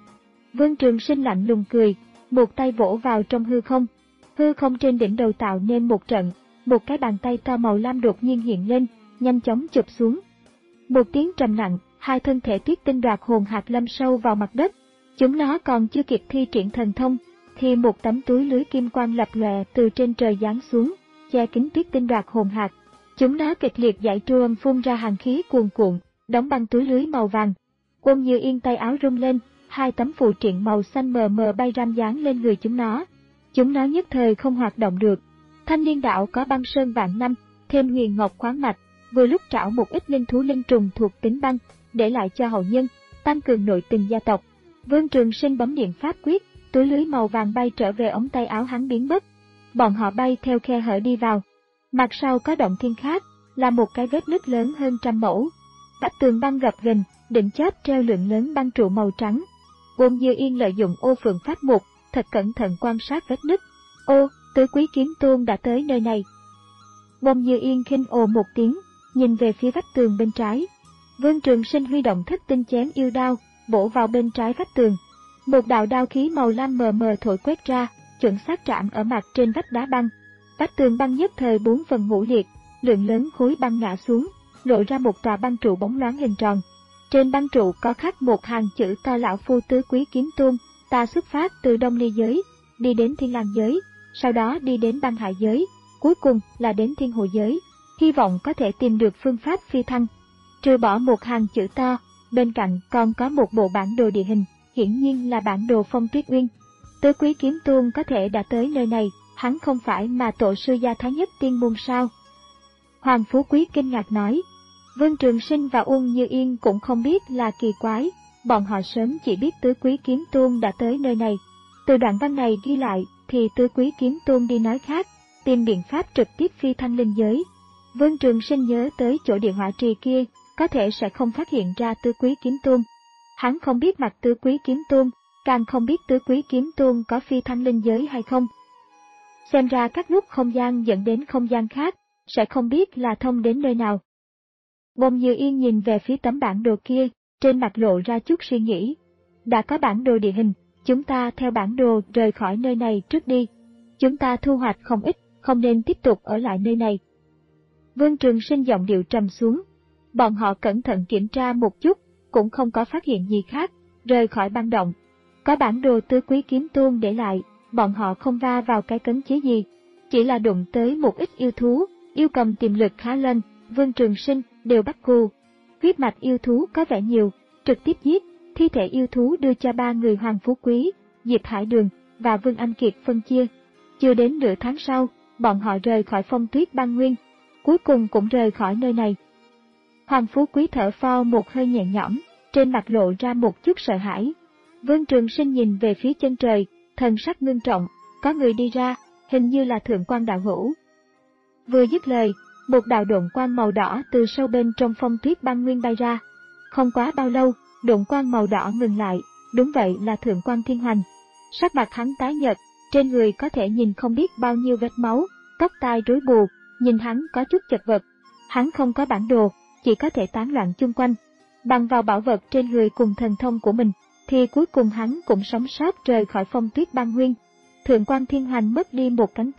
Vương Trường Sinh lạnh lùng cười, một tay vỗ vào trong hư không. Hư không trên đỉnh đầu tạo nên một trận, một cái bàn tay to màu lam đột nhiên hiện lên, nhanh chóng chụp xuống. Một tiếng trầm nặng, hai thân thể tuyết tinh đoạt hồn hạt lâm sâu vào mặt đất. Chúng nó còn chưa kịp thi triển thần thông, thì một tấm túi lưới kim quang lập lòe từ trên trời giáng xuống, che kín tuyết tinh đoạt hồn hạt. Chúng nó kịch liệt giải truông phun ra hàn khí cuồn cuộn, đóng băng túi lưới màu vàng. Ôn Như Yên tay áo rung lên, hai tấm phù triện màu xanh mờ mờ bay ram dán lên người chúng nó. Chúng nó nhất thời không hoạt động được. Thanh Liên Đạo có băng sơn vạn năm, thêm huyền ngọc khoáng mạch, vừa lúc trảo một ít linh thú linh trùng thuộc tính băng, để lại cho hậu nhân, tăng cường nội tình gia tộc. Vương Trường Sinh bấm niệm pháp quyết, túi lưới màu vàng bay trở về ống tay áo hắn biến mất. Bọn họ bay theo khe hở đi vào. Mặt sau có động thiên khác, là một cái vết nứt lớn hơn trăm mẫu. Vách tường băng gập ghềnh, đỉnh chóp treo lượng lớn băng trụ màu trắng. Ôn Như Yên lợi dụng ô phượng pháp mục, thật cẩn thận quan sát vết nứt. Ô, Tứ Quý Kiếm Tôn đã tới nơi này. Ôn Như Yên khinh ồ một tiếng, nhìn về phía vách tường bên trái. Vương Trường Sinh huy động thất tinh chém yêu đao, bổ vào bên trái vách tường. Một đạo đao khí màu lam mờ mờ thổi quét ra, chuẩn xác chạm ở mặt trên vách đá băng. Vách tường băng nhất thời bốn phần ngũ liệt, lượng lớn khối băng ngã xuống, lộ ra một tòa băng trụ bóng loáng hình tròn. Trên băng trụ có khắc một hàng chữ to: Lão Phu Tứ Quý Kiếm Tôn, ta xuất phát từ Đông Ly giới, đi đến Thiên Lang giới, sau đó đi đến Băng Hải giới, cuối cùng là đến Thiên Hồ giới, hy vọng có thể tìm được phương pháp phi thăng. Trừ bỏ một hàng chữ to, bên cạnh còn có một bộ bản đồ địa hình, hiển nhiên là bản đồ Phong Tuyết Uyên. Tứ Quý Kiếm Tôn có thể đã tới nơi này, hắn không phải mà tổ sư gia Thái Nhất Tiên Môn sao? Hoàng Phú Quý kinh ngạc nói. Vương Trường Sinh và Ôn Như Yên cũng không biết là kỳ quái, bọn họ sớm chỉ biết Tứ Quý Kiếm Tôn đã tới nơi này. Từ đoạn văn này ghi lại thì Tứ Quý Kiếm Tôn đi nói khác, tìm biện pháp trực tiếp phi thăng linh giới. Vương Trường Sinh nhớ tới chỗ địa hỏa trì kia, có thể sẽ không phát hiện ra Tứ Quý Kiếm Tôn. Hắn không biết mặt Tứ Quý Kiếm Tôn, càng không biết Tứ Quý Kiếm Tôn có phi thăng linh giới hay không. Xem ra các nút không gian dẫn đến không gian khác, sẽ không biết là thông đến nơi nào. Ôn Như Yên nhìn về phía tấm bản đồ kia, trên mặt lộ ra chút suy nghĩ. Đã có bản đồ địa hình, chúng ta theo bản đồ rời khỏi nơi này trước đi. Chúng ta thu hoạch không ít, không nên tiếp tục ở lại nơi này. Vương Trường Sinh giọng điệu trầm xuống. Bọn họ cẩn thận kiểm tra một chút, cũng không có phát hiện gì khác, rời khỏi băng động. Có bản đồ Tứ Quý Kiếm Tôn để lại, bọn họ không va vào cái cấm chế gì, chỉ là đụng tới một ít yêu thú, yêu cầm tiềm lực khá lên, Vương Trường Sinh đều bắt cù. Huyết mạch yêu thú có vẻ nhiều, trực tiếp giết, thi thể yêu thú đưa cho ba người Hoàng Phú Quý, Diệp Hải Đường và Vương Anh Kiệt phân chia. Chưa đến nửa tháng sau, bọn họ rời khỏi Phong Tuyết Băng Nguyên, cuối cùng cũng rời khỏi nơi này. Hoàng Phú Quý thở phào một hơi nhẹ nhõm, trên mặt lộ ra một chút sợ hãi. Vương Trường Sinh nhìn về phía chân trời, thần sắc ngưng trọng, có người đi ra, hình như là Thượng Quan đạo hữu. Vừa dứt lời, một đạo độn quang màu đỏ từ sâu bên trong Phong Tuyết Băng Nguyên bay ra. Không quá bao lâu, độn quang màu đỏ ngừng lại, đúng vậy là Thượng Quan Thiên Hoành. Sắc mặt hắn tái nhợt, trên người có thể nhìn không biết bao nhiêu vết máu, tóc tai rối bù, nhìn hắn có chút chật vật. Hắn không có bản đồ, chỉ có thể tán loạn chung quanh. Bằng vào bảo vật trên người cùng thần thông của mình, thì cuối cùng hắn cũng sống sót rời khỏi Phong Tuyết Băng Nguyên. Thượng Quan Thiên Hoành mất đi một cánh tay,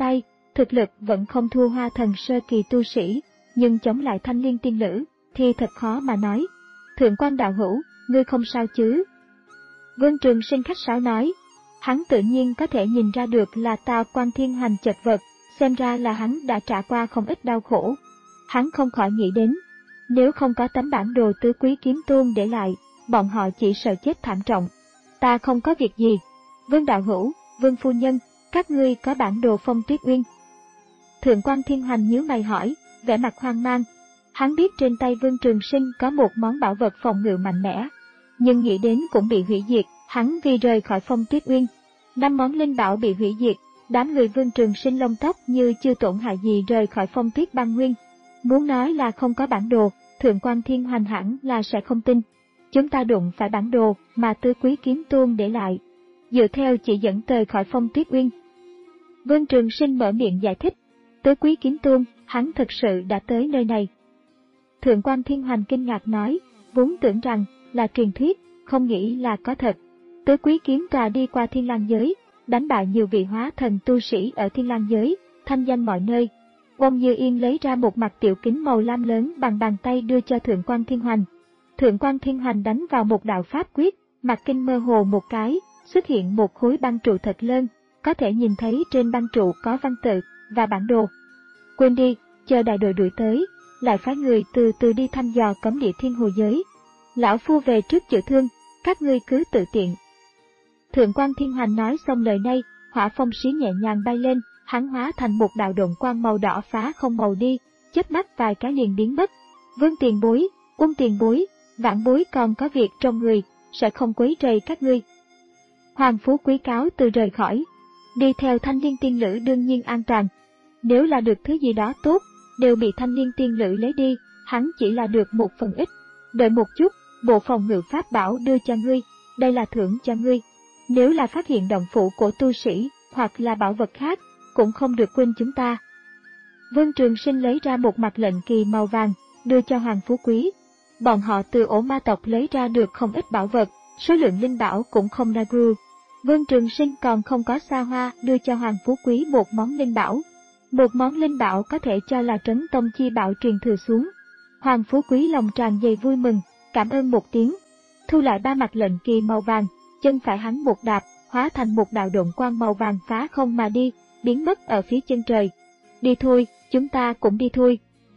thực lực vẫn không thua Hoa Thần sơ kỳ tu sĩ, nhưng chống lại Thanh Liên tiên nữ thì thật khó mà nói. Thượng quan đạo hữu, ngươi không sao chứ? Vương Trường Sinh khách sáo nói. Hắn tự nhiên có thể nhìn ra được là Tào Quan Thiên Hoành chật vật, xem ra là hắn đã trải qua không ít đau khổ. Hắn không khỏi nghĩ đến, nếu không có tấm bản đồ tứ quý kiếm tôn để lại, bọn họ chỉ sợ chết thảm trọng. Ta không có việc gì. Vương đạo hữu, Vương phu nhân, các ngươi có bản đồ Phong Tuyết Uyên? Thượng quan Thiên Hoành nhíu mày hỏi, vẻ mặt hoang mang. Hắn biết trên tay Vương Trường Sinh có một món bảo vật phòng ngự mạnh mẽ, nhưng nghĩ đến cũng bị hủy diệt, hắn vì rời khỏi Phong Tuyết Uyên. Năm món linh bảo bị hủy diệt, đám người Vương Trường Sinh lông tóc như chưa tổn hại gì rời khỏi Phong Tuyết Băng Nguyên. Muốn nói là không có bản đồ, Thượng quan Thiên Hoành hẳn là sẽ không tin. Chúng ta đụng phải bản đồ mà tứ quý kiếm tôn để lại, dựa theo chỉ dẫn rời khỏi Phong Tuyết Uyên. Vương Trường Sinh mở miệng giải thích, tứ quý kiếm tôn, hắn thực sự đã tới nơi này. Thượng quan Thiên Hoành kinh ngạc nói, vốn tưởng rằng là truyền thuyết, không nghĩ là có thật. Tứ quý kiếm tòa đi qua Thiên Lang giới, đánh bại nhiều vị hóa thần tu sĩ ở Thiên Lang giới, thanh danh mọi nơi. Ông Như Yên lấy ra một mặt tiểu kính màu lam lớn bằng bàn tay đưa cho Thượng quan Thiên Hoành. Thượng quan Thiên Hoành đánh vào một đạo pháp quyết, mặt kinh mơ hồ một cái, xuất hiện một khối băng trụ thật lớn, có thể nhìn thấy trên băng trụ có văn tự và bản đồ. Quên đi, chờ đại đội đuổi tới, lại phái người từ từ đi thăm dò cấm địa Thiên Hồ giới. Lão phu về trước chữa thương, các ngươi cứ tự tiện. Thượng quan Thiên Hoành nói xong lời này, hỏa phong xí nhẹ nhàng bay lên, hắn hóa thành một đạo độn quang màu đỏ phá không màu đi, chớp mắt vài cái liền biến mất. Vương tiền bối, Uông tiền bối, vãn bối còn có việc trong người, sẽ không quấy rầy các ngươi. Hoàng Phú Quý cáo từ rời khỏi, đi theo Thanh Liên tiên nữ đương nhiên an toàn. Nếu là được thứ gì đó tốt, đều bị Thanh Liên tiên nữ lấy đi, hắn chỉ là được một phần ít. Đợi một chút, bộ phòng ngự pháp bảo đưa cho ngươi, đây là thưởng cho ngươi. Nếu là phát hiện động phủ của tu sĩ, hoặc là bảo vật khác, cũng không được quên chúng ta. Vương Trường Sinh lấy ra một mặt lệnh kỳ màu vàng, đưa cho Hoàng Phú Quý. Bọn họ từ ổ ma tộc lấy ra được không ít bảo vật, số lượng linh bảo cũng không đa gu. Vương Trường Sinh còn không có xa hoa đưa cho Hoàng Phú Quý một món linh bảo. Một món linh bảo có thể cho là trấn tông chi bảo truyền thừa xuống. Hoàng Phú Quý lòng tràn đầy vui mừng, cảm ơn một tiếng, thu lại ba mặt lệnh kỳ màu vàng, chân phải hắn một đạp, hóa thành một đạo độn quang màu vàng phá không mà đi, biến mất ở phía chân trời. Đi thôi, chúng ta cũng đi thôi.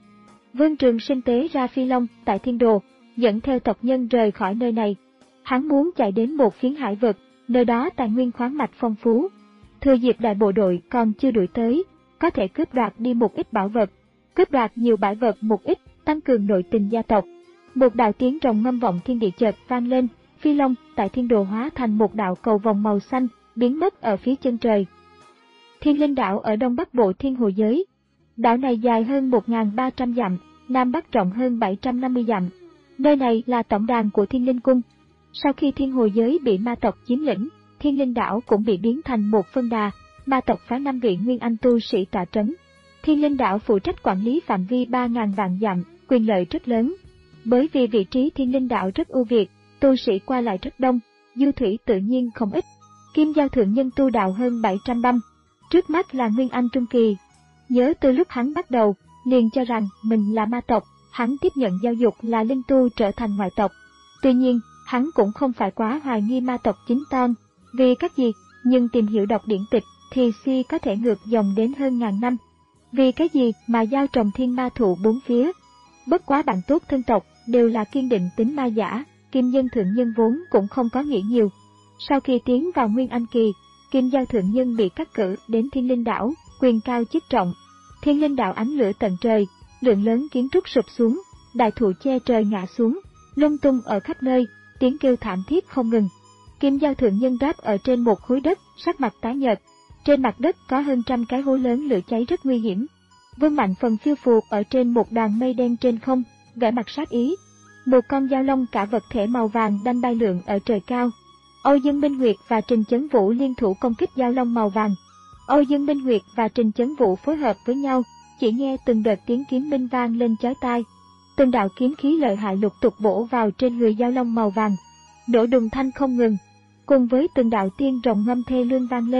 Vương Trường Sinh tế ra phi long tại thiên đồ, dẫn theo tộc nhân rời khỏi nơi này. Hắn muốn chạy đến một phiến hải vực, nơi đó tài nguyên khoáng mạch phong phú. Thừa dịp đại bộ đội còn chưa đuổi tới, có thể cướp đoạt đi một ít bảo vật, cướp đoạt nhiều bảo vật một ít, tăng cường nội tình gia tộc. Một đạo tiếng rồng ngâm vọng thiên địa chợt vang lên, phi long tại thiên đồ hóa thành một đạo cầu vòng màu xanh, biến mất ở phía chân trời. Thiên Linh đảo ở đông bắc bộ Thiên Hồ giới. Đảo này dài hơn một nghìn ba trăm dặm, nam bắc rộng hơn bảy trăm năm mươi dặm. Nơi này là tổng đàn của Thiên Linh cung. Sau khi Thiên Hồ giới bị ma tộc chiếm lĩnh, Thiên Linh đảo cũng bị biến thành một phân đà, ma tộc phái năm vị nguyên anh tu sĩ tọa trấn. Thiên Linh đảo phụ trách quản lý phạm vi ba nghìn vạn dặm, quyền lợi rất lớn. Bởi vì vị trí Thiên Linh đảo rất ưu việt, tu sĩ qua lại rất đông, du thủy tự nhiên không ít. Kim Giao thượng nhân tu đạo hơn bảy trăm năm, trước mắt là nguyên anh trung kỳ. Nhớ từ lúc hắn bắt đầu, liền cho rằng mình là ma tộc, hắn tiếp nhận giao dục là linh tu trở thành ngoại tộc. Tuy nhiên, hắn cũng không phải quá hoài nghi ma tộc chính tông, vì các gì, nhưng tìm hiểu đọc điển tịch thì si có thể ngược dòng đến hơn ngàn năm. Vì cái gì mà giao trồng thiên ma thụ bốn phía? Bất quá bạn tốt thân tộc đều là kiên định tính ma giả, Kim Nhân thượng nhân vốn cũng không có nghĩ nhiều. Sau khi tiến vào Nguyên Anh kỳ, Kim Giao thượng nhân bị cắt cử đến Thiên Linh đảo, quyền cao chức trọng. Thiên Linh đảo ánh lửa tận trời, lượng lớn kiến trúc sụp xuống, đại thụ che trời ngã xuống, lung tung ở khắp nơi, tiếng kêu thảm thiết không ngừng. Kim Giao thượng nhân đáp ở trên một khối đất, sắc mặt tái nhợt. Trên mặt đất có hơn trăm cái hố lớn lửa cháy rất nguy hiểm. Vương Mạnh Phần phiêu phù ở trên một đoàn mây đen trên không, vẻ mặt sát ý. Một con dao long cả vật thể màu vàng đang bay lượn ở trời cao. Âu Dương Minh Nguyệt và Trình Chấn Vũ liên thủ công kích dao long màu vàng. Âu Dương Minh Nguyệt và Trình Chấn Vũ phối hợp với nhau, chỉ nghe từng đợt tiếng kiếm minh vang lên chói tai. Từng đạo kiếm khí lợi hại lục tục bổ vào trên người dao long màu vàng, nổ đùng thanh không ngừng. Cùng với từng đạo tiên rồng ngâm thê lương vang lên,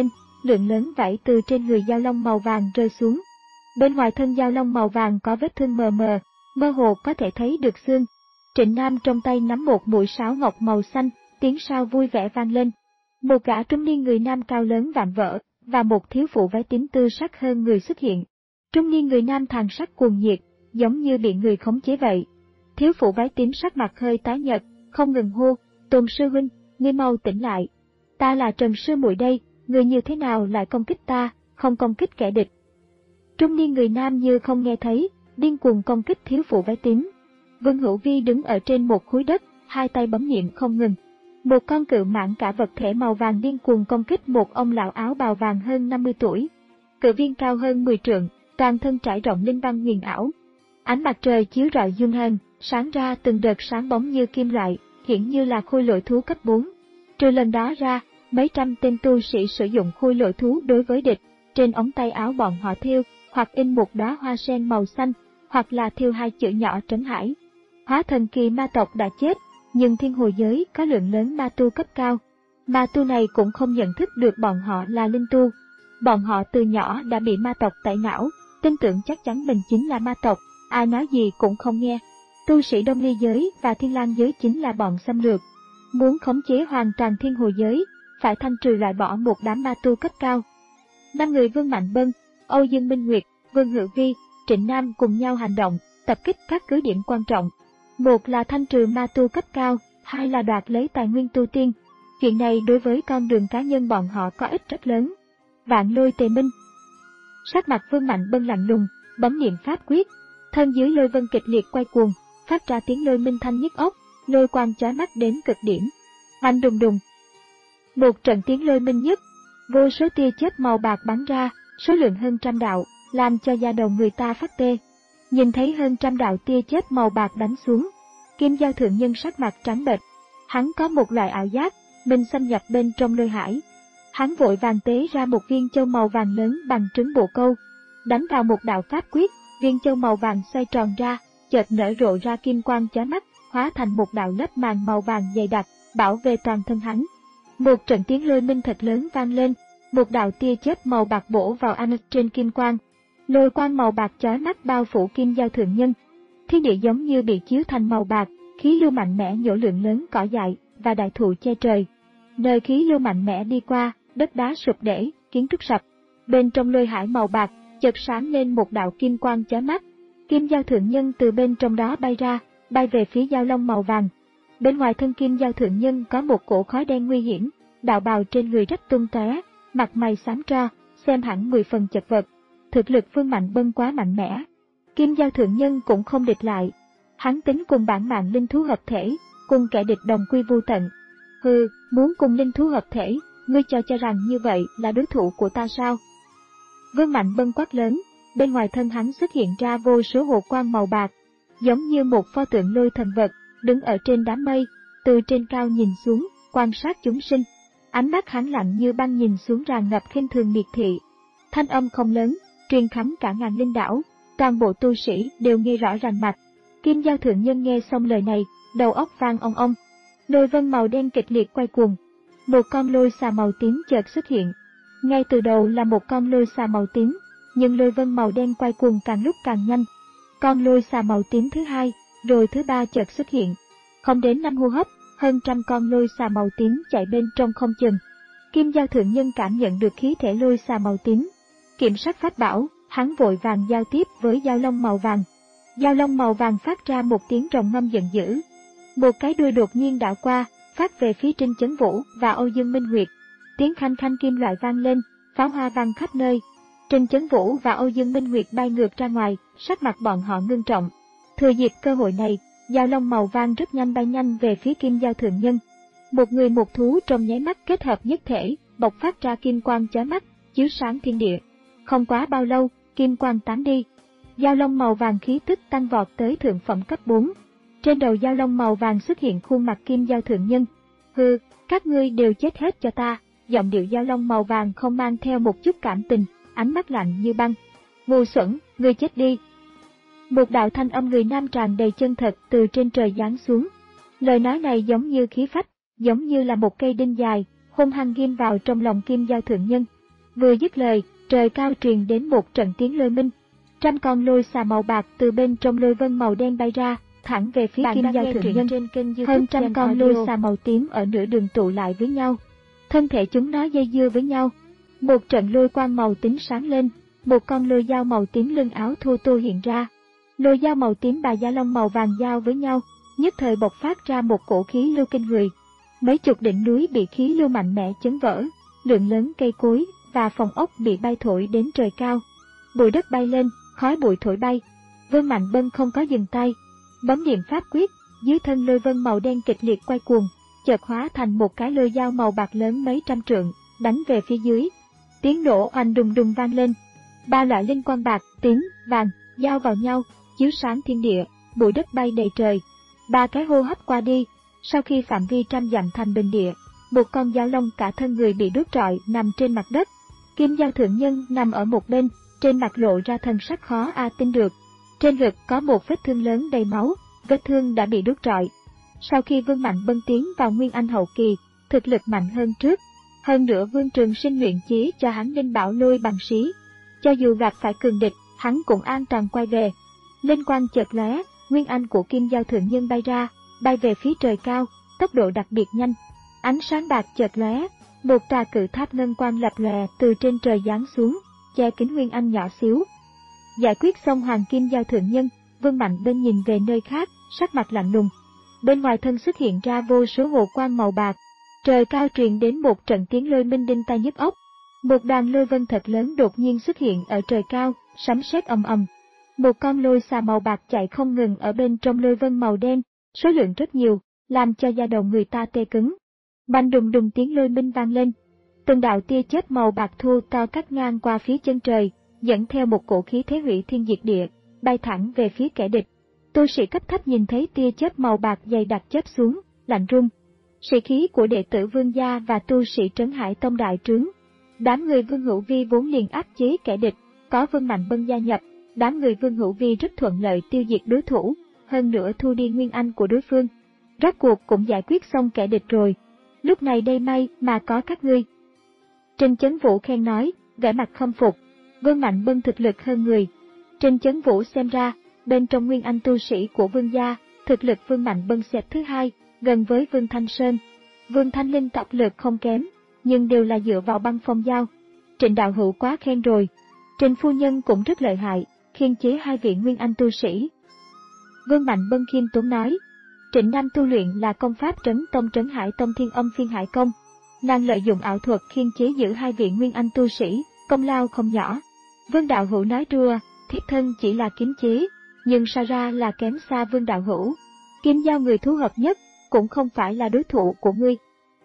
lượng lớn vảy từ trên người Dao Long màu vàng rơi xuống. Bên ngoài thân Dao Long màu vàng có vết thương mờ mờ, mơ hồ có thể thấy được xương. Trịnh Nam trong tay nắm một mũi sáo ngọc màu xanh, tiếng sáo vui vẻ vang lên. Một gã trung niên người nam cao lớn vạm vỡ, và một thiếu phụ váy tím tư sắc hơn người xuất hiện. Trung niên người nam tàn sắc cuồng nhiệt, giống như bị người khống chế vậy. Thiếu phụ váy tím sắc mặt hơi tái nhợt, không ngừng hô, Tôn sư huynh, ngươi mau tỉnh lại. Ta là Trần sư muội đây, ngươi như thế nào lại công kích ta, không công kích kẻ địch. Trung niên người nam như không nghe thấy, điên cuồng công kích thiếu phụ váy tím. Vương Hữu Vi đứng ở trên một khối đất, hai tay bấm niệm không ngừng. Một con cự mãng cả vật thể màu vàng điên cuồng công kích một ông lão áo bào vàng hơn năm mươi tuổi. Cự viên cao hơn mười trượng, toàn thân trải rộng linh văn huyền ảo. Ánh mặt trời chiếu rọi dương hân, sáng ra từng đợt sáng bóng như kim loại, hiển như là khôi lỗi thú cấp bốn. Trừ lần đó ra, mấy trăm tên tu sĩ sử dụng khôi lỗi thú đối với địch, trên ống tay áo bọn họ thêu, hoặc in một đóa hoa sen màu xanh, hoặc là thêu hai chữ nhỏ Trấn Hải. Hóa thần kỳ ma tộc đã chết, nhưng thiên hồ giới có lượng lớn ma tu cấp cao. Ma tu này cũng không nhận thức được bọn họ là linh tu. Bọn họ từ nhỏ đã bị ma tộc tẩy não, tin tưởng chắc chắn mình chính là ma tộc, ai nói gì cũng không nghe. Tu sĩ Đông Ly giới và Thiên Lang giới chính là bọn xâm lược. Muốn khống chế hoàn toàn thiên hồ giới, phải thanh trừ loại bỏ một đám ma tu cấp cao. Năm người Vương Mạnh Bân, Âu Dương Minh Nguyệt, Vương Hữu Vi, Trịnh Nam cùng nhau hành động, tập kích các cứ điểm quan trọng. Một là thanh trừ ma tu cấp cao, hai là đoạt lấy tài nguyên tu tiên. Chuyện này đối với con đường cá nhân bọn họ có ích rất lớn. Vạn Lôi Tề Minh. Sắc mặt Vương Mạnh Bân lạnh lùng, bấm niệm pháp quyết, thân dưới lôi vân kịch liệt quay cuồng, phát ra tiếng lôi minh thanh nhức óc, lôi quang chói mắt đến cực điểm. Oanh đùng đùng. Một trận tiếng lôi minh nhất, vô số tia chớp màu bạc bắn ra, số lượng hơn trăm đạo, làm cho da đầu người ta phát tê. Nhìn thấy hơn trăm đạo tia chớp màu bạc đánh xuống, Kim Giao thượng nhân sắc mặt trắng bệch. Hắn có một loại ảo giác, mình xâm nhập bên trong lôi hải. Hắn vội vàng tế ra một viên châu màu vàng lớn bằng trứng bồ câu, đánh vào một đạo pháp quyết, viên châu màu vàng xoay tròn ra, chợt nở rộ ra kim quang chói mắt, hóa thành một đạo lớp màng màu vàng dày đặc, bảo vệ toàn thân hắn. Một trận tiếng lôi minh thật lớn vang lên, một đạo tia chớp màu bạc bổ vào anh trên kim quang. Lôi quang màu bạc chói mắt bao phủ Kim Giao thượng nhân. Thiên địa giống như bị chiếu thành màu bạc, khí lưu mạnh mẽ nhổ lượng lớn cỏ dại và đại thụ che trời. Nơi khí lưu mạnh mẽ đi qua, đất đá sụp đổ, kiến trúc sập. Bên trong lôi hải màu bạc, chợt sáng lên một đạo kim quang chói mắt. Kim Giao thượng nhân từ bên trong đó bay ra, bay về phía Dao Long màu vàng. Bên ngoài thân Kim Giao thượng nhân có một cổ khói đen nguy hiểm, đạo bào trên người rách tung tóe, mặt mày xám tro, xem hẳn mười phần chật vật. Thực lực Vương Mạnh Bân quá mạnh mẽ, Kim Giao thượng nhân cũng không địch lại. Hắn tính cùng bản mạng linh thú hợp thể, cùng kẻ địch đồng quy vu tận. Hừ, muốn cùng linh thú hợp thể, ngươi cho cho rằng như vậy là đối thủ của ta sao? Vương Mạnh Bân quát lớn, bên ngoài thân hắn xuất hiện ra vô số hồ quang màu bạc, giống như một pho tượng lôi thần vật, đứng ở trên đám mây, từ trên cao nhìn xuống, quan sát chúng sinh. Ánh mắt hắn lạnh như băng nhìn xuống tràn ngập khinh thường miệt thị. Thanh âm không lớn, truyền khắp cả ngàn linh đảo, toàn bộ tu sĩ đều nghe rõ rành mạch. Kim Giao thượng nhân nghe xong lời này, đầu óc vang ong ong. Lôi vân màu đen kịch liệt quay cuồng. Một con lôi xà màu tím chợt xuất hiện. Ngay từ đầu là một con lôi xà màu tím, nhưng lôi vân màu đen quay cuồng càng lúc càng nhanh. Con lôi xà màu tím thứ hai, rồi thứ ba chợt xuất hiện. Không đến năm hô hấp, hơn trăm con lôi xà màu tím chạy bên trong không chừng. Kim Giao thượng nhân cảm nhận được khí thể lôi xà màu tím. Kiểm soát pháp bảo, hắn vội vàng giao tiếp với Dao Long màu vàng. Dao Long màu vàng phát ra một tiếng rồng ngâm giận dữ. Một cái đuôi đột nhiên đảo qua, phát về phía Trinh Chấn Vũ và Âu Dương Minh Nguyệt. Tiếng khanh khanh kim loại vang lên, pháo hoa vang khắp nơi. Trinh Chấn Vũ và Âu Dương Minh Nguyệt bay ngược ra ngoài, sắc mặt bọn họ ngưng trọng. Thừa dịp cơ hội này, Dao Long màu vàng rất nhanh bay nhanh về phía Kim Giao thượng nhân. Một người một thú trong nháy mắt kết hợp nhất thể, bộc phát ra kim quang chói mắt, chiếu sáng thiên địa. Không quá bao lâu, kim quang tán đi. Dao Long màu vàng khí tức tăng vọt tới thượng phẩm cấp bốn. Trên đầu Dao Long màu vàng xuất hiện khuôn mặt Kim Giao thượng nhân. Hừ, các ngươi đều chết hết cho ta. Giọng điệu Dao Long màu vàng không mang theo một chút cảm tình, ánh mắt lạnh như băng. Ngu xuẩn, ngươi chết đi. Một đạo thanh âm người nam tràn đầy chân thật từ trên trời giáng xuống. Lời nói này giống như khí phách, giống như là một cây đinh dài, hung hăng ghim vào trong lòng Kim Giao thượng nhân. Vừa dứt lời, trời cao truyền đến một trận tiếng lôi minh. Trăm con lôi xà màu bạc từ bên trong lôi vân màu đen bay ra, thẳng về phía Kim Giao Thượng Nhân. Trên kênh YouTube hơn trăm con lôi xà màu tím ở nửa đường tụ lại với nhau. Thân thể chúng nó dây dưa với nhau. Một trận lôi quang màu tím sáng lên, một con lôi dao màu tím lưng áo thô tô hiện ra. Lôi dao màu tím và da lông màu vàng giao với nhau, nhất thời bộc phát ra một cổ khí lưu kinh người. Mấy chục đỉnh núi bị khí lưu mạnh mẽ chấn vỡ, lượng lớn cây cối và phòng ốc bị bay thổi đến trời cao. Bụi đất bay lên, khói bụi thổi bay. Vương Mạnh Bân không có dừng tay, bấm niệm pháp quyết, dưới thân lôi vân màu đen kịch liệt quay cuồng, chợt hóa thành một cái lôi dao màu bạc lớn mấy trăm trượng, đánh về phía dưới. Tiếng nổ oanh đùng đùng vang lên. Ba loại linh quang bạc, tím, vàng giao vào nhau, chiếu sáng thiên địa, bụi đất bay đầy trời. Ba cái hô hấp qua đi, sau khi phạm vi trăm dặm thành bình địa, một con dao lông cả thân người bị đốt trọi nằm trên mặt đất. Kim Giao Thượng Nhân nằm ở một bên, trên mặt lộ ra thần sắc khó a tin được. Trên ngực có một vết thương lớn đầy máu, vết thương đã bị đốt trọi. Sau khi Vương Mạnh Bân tiến vào Nguyên Anh hậu kỳ, thực lực mạnh hơn trước. Hơn nữa Vương Trường Sinh luyện chế cho hắn linh bảo lôi bằng sĩ. Cho dù gặp phải cường địch, hắn cũng an toàn quay về. Linh quang chợt lóe, Nguyên Anh của Kim Giao Thượng Nhân bay ra, bay về phía trời cao, tốc độ đặc biệt nhanh. Ánh sáng bạc chợt lóe, một tòa cự tháp ngân quang lập lòe từ trên trời giáng xuống, che kín Nguyên Anh nhỏ xíu. Giải quyết xong Hoàng Kim Giao Thượng Nhân, Vương Mạnh Bân nhìn về nơi khác, sắc mặt lạnh lùng. Bên ngoài thân xuất hiện ra vô số hồ quang màu bạc. Trời cao truyền đến một trận tiếng lôi minh đinh tai nhức óc. Một đoàn lôi vân thật lớn đột nhiên xuất hiện ở trời cao, sấm sét ầm ầm. Một con lôi xà màu bạc chạy không ngừng ở bên trong lôi vân màu đen, số lượng rất nhiều, làm cho da đầu người ta tê cứng. Bành đùng đùng tiếng lôi minh vang lên. Từng đạo tia chớp màu bạc thô to cắt ngang qua phía chân trời, dẫn theo một cổ khí thế hủy thiên diệt địa, bay thẳng về phía kẻ địch. Tu sĩ cấp thấp nhìn thấy tia chớp màu bạc dày đặc chớp xuống, lạnh run. Sĩ khí của đệ tử Vương gia và tu sĩ Trấn Hải Tông đại trướng. Đám người Vương Hữu Vi vốn liền áp chế kẻ địch, có Vương Mạnh Bân gia nhập, đám người Vương Hữu Vi rất thuận lợi tiêu diệt đối thủ, hơn nữa thu đi Nguyên Anh của đối phương. Rốt cuộc cũng giải quyết xong kẻ địch rồi. Lúc này đây may mà có các ngươi. Trình Chấn Vũ khen nói, vẻ mặt khâm phục. Vương Mạnh Bân thực lực hơn người. Trình Chấn Vũ xem ra, bên trong Nguyên Anh tu sĩ của Vương gia, thực lực Vương Mạnh Bân xếp thứ hai, gần với Vương Thanh Sơn. Vương Thanh Linh tộc lực không kém, nhưng đều là dựa vào băng phong giao. Trịnh đạo hữu quá khen rồi. Trình phu nhân cũng rất lợi hại, khiên chế hai vị Nguyên Anh tu sĩ. Vương Mạnh Bân khiêm tốn nói, Trịnh Nam tu luyện là công pháp Trấn Tông Trấn Hải Tông Thiên Âm Phiên Hải Công. Nàng lợi dụng ảo thuật khiên chế giữ hai vị Nguyên Anh tu sĩ, công lao không nhỏ. Vương đạo hữu nói đùa, thiếp thân chỉ là kiếm chế, nhưng sao ra là kém xa Vương đạo hữu. Kim giao người thú hợp nhất, cũng không phải là đối thủ của ngươi.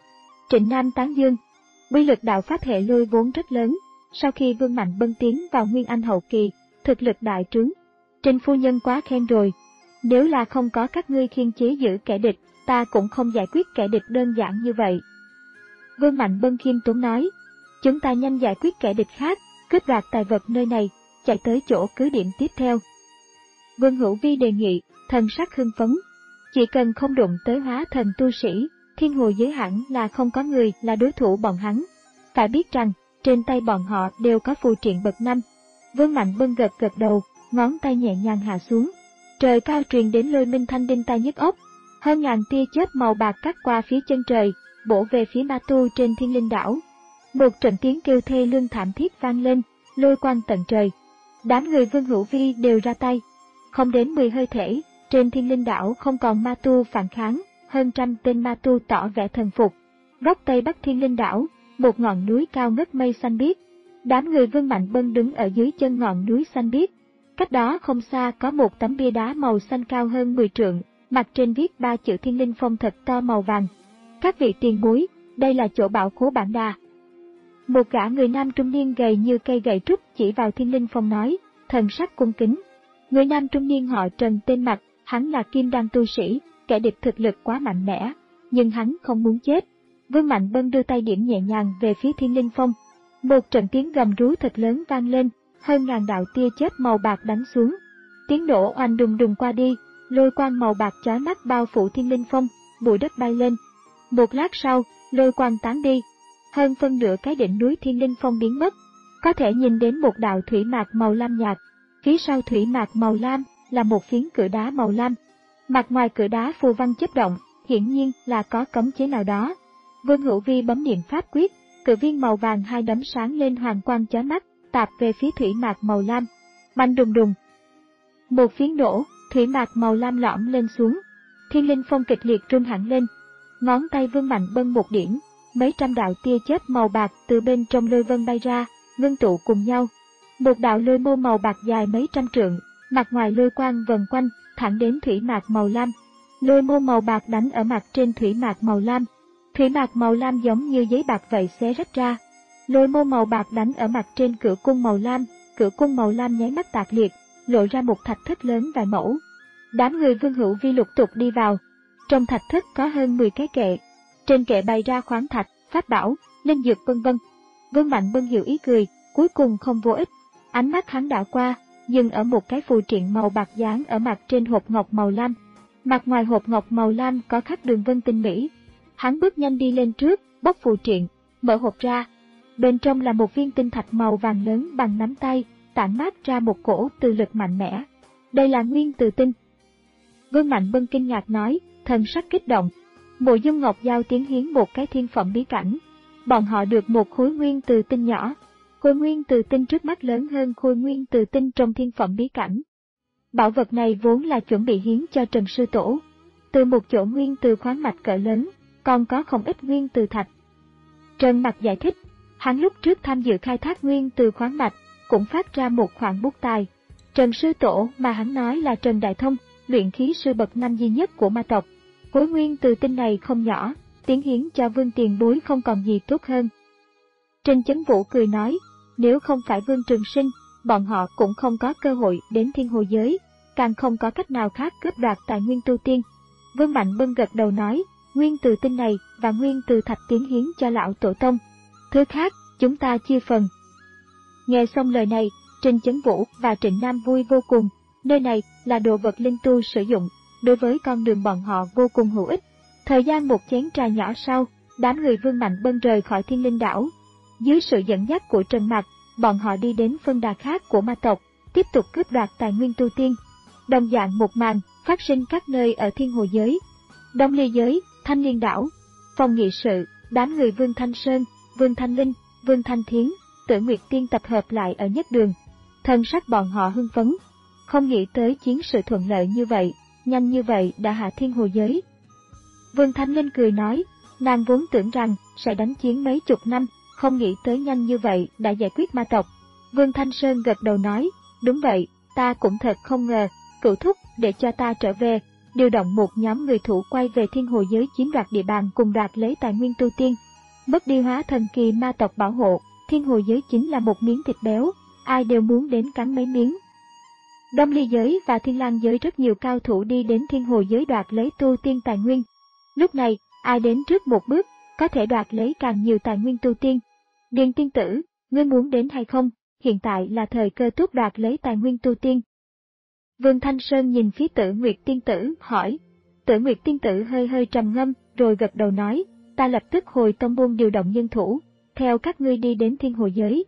Trịnh Nam tán dương, uy lực đạo pháp hệ lôi vốn rất lớn, sau khi Vương Mạnh Bân tiến vào Nguyên Anh hậu kỳ, thực lực đại trướng. Trình phu nhân quá khen rồi, nếu là không có các ngươi khiên chế giữ kẻ địch, ta cũng không giải quyết kẻ địch đơn giản như vậy. Vương Mạnh Bân khiêm tốn nói, chúng ta nhanh giải quyết kẻ địch khác, cướp đoạt tài vật nơi này, chạy tới chỗ cứ điểm tiếp theo. Vương Hữu Vi đề nghị, thần sắc hưng phấn, chỉ cần không đụng tới hóa thần tu sĩ, thiên hồ giới hẳn là không có người là đối thủ bọn hắn. Phải biết rằng, trên tay bọn họ đều có phù triện bậc năm. Vương Mạnh Bân gật gật đầu, ngón tay nhẹ nhàng hạ xuống. Trời cao truyền đến lôi minh thanh đinh tai nhức óc, hơn ngàn tia chớp màu bạc cắt qua phía chân trời, bổ về phía ma tu trên Thiên Linh đảo. Một trận tiếng kêu thê lương thảm thiết vang lên, lôi quang tận trời. Đám người Vương Hữu Vi đều ra tay. Không đến mười hơi thể, trên Thiên Linh đảo không còn ma tu phản kháng, hơn trăm tên ma tu tỏ vẻ thần phục. Góc tây bắc Thiên Linh đảo, một ngọn núi cao ngất mây xanh biếc. Đám người Vương Mạnh Bân đứng ở dưới chân ngọn núi xanh biếc. Cách đó không xa có một tấm bia đá màu xanh cao hơn mười trượng, mặt trên viết ba chữ Thiên Linh Phong thật to màu vàng. Các vị tiền bối, đây là chỗ bảo khố bản đà. Một gã người nam trung niên gầy như cây gậy trúc chỉ vào Thiên Linh Phong nói, thần sắc cung kính. Người nam trung niên họ Trần tên Mặt, hắn là kim đan tu sĩ, kẻ địch thực lực quá mạnh mẽ, nhưng hắn không muốn chết. Vương Mạnh Bân đưa tay điểm nhẹ nhàng về phía Thiên Linh Phong. Một trận tiếng gầm rú thật lớn vang lên, hơn ngàn đạo tia chớp màu bạc đánh xuống. Tiếng nổ oanh đùng đùng qua đi, lôi quang màu bạc chói mắt bao phủ Thiên Linh Phong, bụi đất bay lên. Một lát sau, lôi quang tán đi. hơn phân nửa cái đỉnh núi Thiên Linh Phong biến mất. Có thể nhìn đến một đạo thủy mạc màu lam nhạt, phía sau thủy mạc màu lam là một phiến cửa đá màu lam. Mặt ngoài cửa đá phù văn chớp động, hiển nhiên là có cấm chế nào đó. Vương Hữu Vi bấm niệm pháp quyết, cự viên màu vàng hai đấm sáng lên hoàng quang chói mắt, tạp về phía thủy mạc màu lam. Mạnh đùng đùng. Một phiến nổ, thủy mạc màu lam lõm lên xuống. Thiên Linh Phong kịch liệt rung hẳn lên. Ngón tay Vương Mạnh Bân một điểm, mấy trăm đạo tia chớp màu bạc từ bên trong lôi vân bay ra, ngưng tụ cùng nhau. Một đạo lôi mâu màu bạc dài mấy trăm trượng, mặt ngoài lôi quang vần quanh, thẳng đến thủy mạc màu lam. Lôi mâu màu bạc đánh ở mặt trên thủy mạc màu lam. Thủy mạc màu lam giống như giấy bạc vậy xé rách ra. Lôi mâu màu bạc đánh ở mặt trên cửa cung màu lam, cửa cung màu lam nháy mắt tạc liệt, lộ ra một thạch thất lớn vài mẫu. Đám người Vương Hữu Vi lục tục đi vào. Trong thạch thất có hơn mười cái kệ. Trên kệ bày ra khoáng thạch, pháp bảo, linh dược vân vân. Vương Mạnh Bân hiểu ý cười, cuối cùng không vô ích. Ánh mắt hắn đảo qua, dừng ở một cái phù triện màu bạc dán ở mặt trên hộp ngọc màu lam. Mặt ngoài hộp ngọc màu lam có khắc đường vân tinh mỹ. Hắn bước nhanh đi lên trước, bóc phù triện, mở hộp ra. Bên trong là một viên tinh thạch màu vàng lớn bằng nắm tay, tản mát ra một cổ từ lực mạnh mẽ. Đây là nguyên từ tinh. Vương Mạnh Bân kinh ngạc nói, thần sắc kích động. Mộ Dung Ngọc Giao tiến hiến một cái thiên phẩm bí cảnh. Bọn họ được một khối nguyên từ tinh nhỏ. Khối nguyên từ tinh trước mắt lớn hơn khối nguyên từ tinh trong thiên phẩm bí cảnh. Bảo vật này vốn là chuẩn bị hiến cho Trần Sư Tổ. Từ một chỗ nguyên từ khoáng mạch cỡ lớn, còn có không ít nguyên từ thạch. Trần Mặc giải thích, hắn lúc trước tham dự khai thác nguyên từ khoáng mạch, cũng phát ra một khoản bút tài. Trần Sư Tổ mà hắn nói là Trần Đại Thông, luyện khí sư bậc năm duy nhất của ma tộc. Khối nguyên từ tinh này không nhỏ, tiến hiến cho Vương tiền bối không còn gì tốt hơn. Trình Chấn Vũ cười nói, nếu không phải Vương Trường Sinh, bọn họ cũng không có cơ hội đến thiên hồ giới, càng không có cách nào khác cướp đoạt tài nguyên tu tiên. Vương Mạnh Bân gật đầu nói, nguyên từ tinh này và nguyên từ thạch tiến hiến cho lão tổ tông. Thứ khác, chúng ta chia phần. Nghe xong lời này, Trình Chấn Vũ và Trịnh Nam vui vô cùng, nơi này là đồ vật linh tu sử dụng, đối với con đường bọn họ vô cùng hữu ích. Thời gian một chén trà nhỏ sau, đám người Vương Mạnh Bân rời khỏi Thiên Linh đảo. Dưới sự dẫn dắt của Trần Mặc, bọn họ đi đến phân đà khác của ma tộc, tiếp tục cướp đoạt tài nguyên tu tiên. Đồng dạng một màn phát sinh các nơi ở thiên hồ giới, Đông Ly giới, Thanh Liên đảo. Phòng nghị sự, đám người Vương Thanh Sơn, Vương Thanh Linh, Vương Thanh Thiến, Tử Nguyệt Tiên tập hợp lại ở nhất đường. Thân sắc bọn họ hưng phấn, không nghĩ tới chiến sự thuận lợi như vậy, nhanh như vậy đã hạ thiên hồ giới. Vương Thanh Linh cười nói, nàng vốn tưởng rằng sẽ đánh chiến mấy chục năm, không nghĩ tới nhanh như vậy đã giải quyết ma tộc. Vương Thanh Sơn gật đầu nói, đúng vậy, ta cũng thật không ngờ, cửu thúc để cho ta trở về, điều động một nhóm người thủ quay về thiên hồ giới chiếm đoạt địa bàn cùng đoạt lấy tài nguyên tu tiên. Mất đi hóa thần kỳ ma tộc bảo hộ, thiên hồ giới chính là một miếng thịt béo, ai đều muốn đến cắn mấy miếng. Đông Ly giới và Thiên Lang giới rất nhiều cao thủ đi đến thiên hồ giới đoạt lấy tu tiên tài nguyên. Lúc này, ai đến trước một bước, có thể đoạt lấy càng nhiều tài nguyên tu tiên. Điền tiên tử, ngươi muốn đến hay không? Hiện tại là thời cơ tốt đoạt lấy tài nguyên tu tiên. Vương Thanh Sơn nhìn phía Tử Nguyệt tiên tử, hỏi. Tử Nguyệt tiên tử hơi hơi trầm ngâm, rồi gật đầu nói, ta lập tức hồi tông môn điều động nhân thủ, theo các ngươi đi đến thiên hồ giới.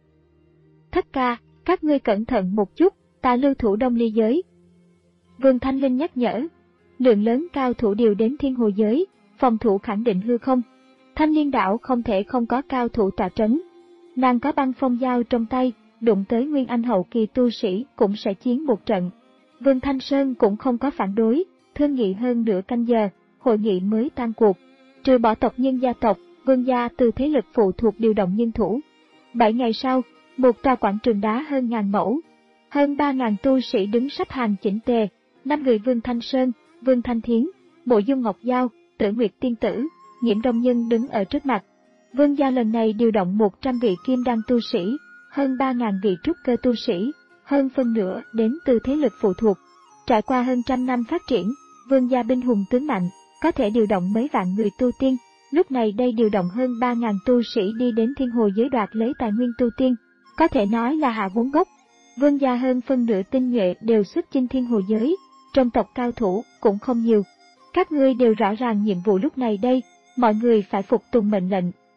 Thất ca, các ngươi cẩn thận một chút, ta lưu thủ Đông Ly giới. Vương Thanh Linh nhắc nhở, lượng lớn cao thủ điều đến thiên hồ giới, phòng thủ khẳng định hư không. Thanh Liên đảo không thể không có cao thủ tọa trấn. Nàng có băng phong dao trong tay, đụng tới nguyên anh hậu kỳ tu sĩ cũng sẽ chiến một trận. Vương Thanh Sơn cũng không có phản đối, thương nghị hơn nửa canh giờ, hội nghị mới tan cuộc. Trừ bỏ tộc nhân gia tộc, Vương gia từ thế lực phụ thuộc điều động nhân thủ. Bảy ngày sau, một tòa quảng trường đá hơn ngàn mẫu, hơn ba ngàn tu sĩ đứng sắp hàng chỉnh tề, năm người Vương Thanh Sơn, Vương Thanh Thiến, Mộ Dung Ngọc Giao, Tử Nguyệt tiên tử, Nhiễm Đông Nhân đứng ở trước mặt. Vương gia lần này điều động một trăm vị kim đan tu sĩ, hơn ba ngàn vị trúc cơ tu sĩ, hơn phân nửa đến từ thế lực phụ thuộc. Trải qua hơn trăm năm phát triển, Vương gia binh hùng tướng mạnh, có thể điều động mấy vạn người tu tiên. Lúc này đây điều động hơn ba ngàn tu sĩ đi đến thiên hồ giới đoạt lấy tài nguyên tu tiên, có thể nói là hạ vốn gốc. Vương gia hơn phân nửa tinh nhuệ đều xuất chinh thiên hồ giới, trong tộc cao thủ cũng không nhiều. Các ngươi đều rõ ràng nhiệm vụ lúc này đây, mọi người phải phục tùng mệnh lệnh,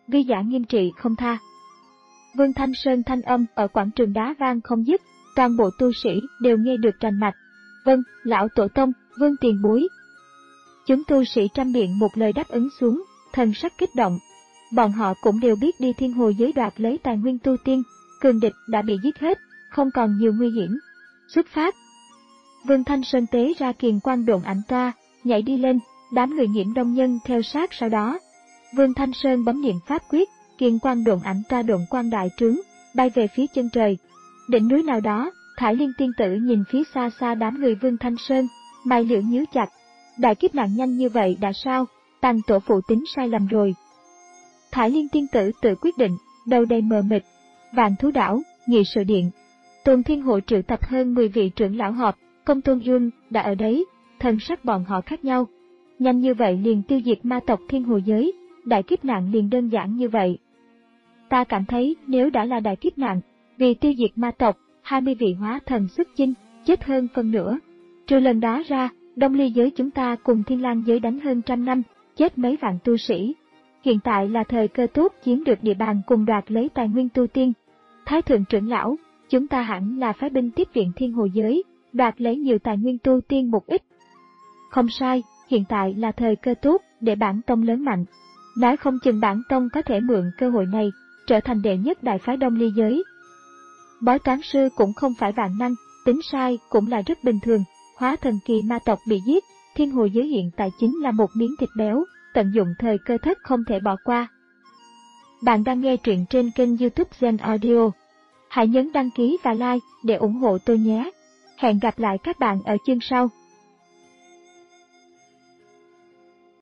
ghi giả nghiêm trị không tha. Vương Thanh Sơn thanh âm ở quảng trường đá vang không dứt, toàn bộ tu sĩ đều nghe được rành mạch. Vâng, lão tổ tông, Vương tiền bối. Chúng tu sĩ trăm miệng một lời đáp ứng xuống, thần sắc kích động. Bọn họ cũng đều biết đi thiên hồ giới đoạt lấy tài nguyên tu tiên, cường địch đã bị giết hết, không còn nhiều nguy hiểm. Xuất phát. Vương Thanh Sơn tế ra kiền quang độn ảnh toa, nhảy đi lên, đám người Nhiễm Đông Nhân theo sát sau đó. Vương Thanh Sơn bấm niệm pháp quyết, kiền quang độn ảnh toa độn quang đại trướng, bay về phía chân trời. Đỉnh núi nào đó, Thải Liên tiên tử nhìn phía xa xa đám người Vương Thanh Sơn, mày liễu nhíu chặt. Đại kiếp nạn nhanh như vậy đã sao, Tằng tổ phụ tính sai lầm rồi. Thải Liên tiên tử tự quyết định, đầu đầy mờ mịt. Vạn Thú Đảo, nghị sự điện. Tôn Thiên Hộ triệu tập hơn mười vị trưởng lão họp, Công Tôn Yun đã ở đấy, thân sắc bọn họ khác nhau. Nhanh như vậy liền tiêu diệt ma tộc thiên hồ giới, đại kiếp nạn liền đơn giản như vậy. Ta cảm thấy nếu đã là đại kiếp nạn, vì tiêu diệt ma tộc, hai mươi vị hóa thần xuất chinh, chết hơn phân nửa. Trừ lần đó ra, Đông Ly giới chúng ta cùng Thiên Lang giới đánh hơn trăm năm, chết mấy vạn tu sĩ. Hiện tại là thời cơ tốt chiếm được địa bàn cùng đoạt lấy tài nguyên tu tiên. Thái thượng trưởng lão, chúng ta hẳn là phái binh tiếp viện thiên hồ giới, đoạt lấy nhiều tài nguyên tu tiên một ít. Không sai, hiện tại là thời cơ tốt để bản tông lớn mạnh. Nói không chừng bản tông có thể mượn cơ hội này, trở thành đệ nhất đại phái Đông Ly giới. Bói toán sư cũng không phải vạn năng, tính sai cũng là rất bình thường. Hóa thần kỳ ma tộc bị giết, thiên hồ giới hiện tại chính là một miếng thịt béo, tận dụng thời cơ thất không thể bỏ qua. Bạn đang nghe truyện trên kênh YouTube Zen Audio. Hãy nhấn đăng ký và like để ủng hộ tôi nhé. Hẹn gặp lại các bạn ở chương sau.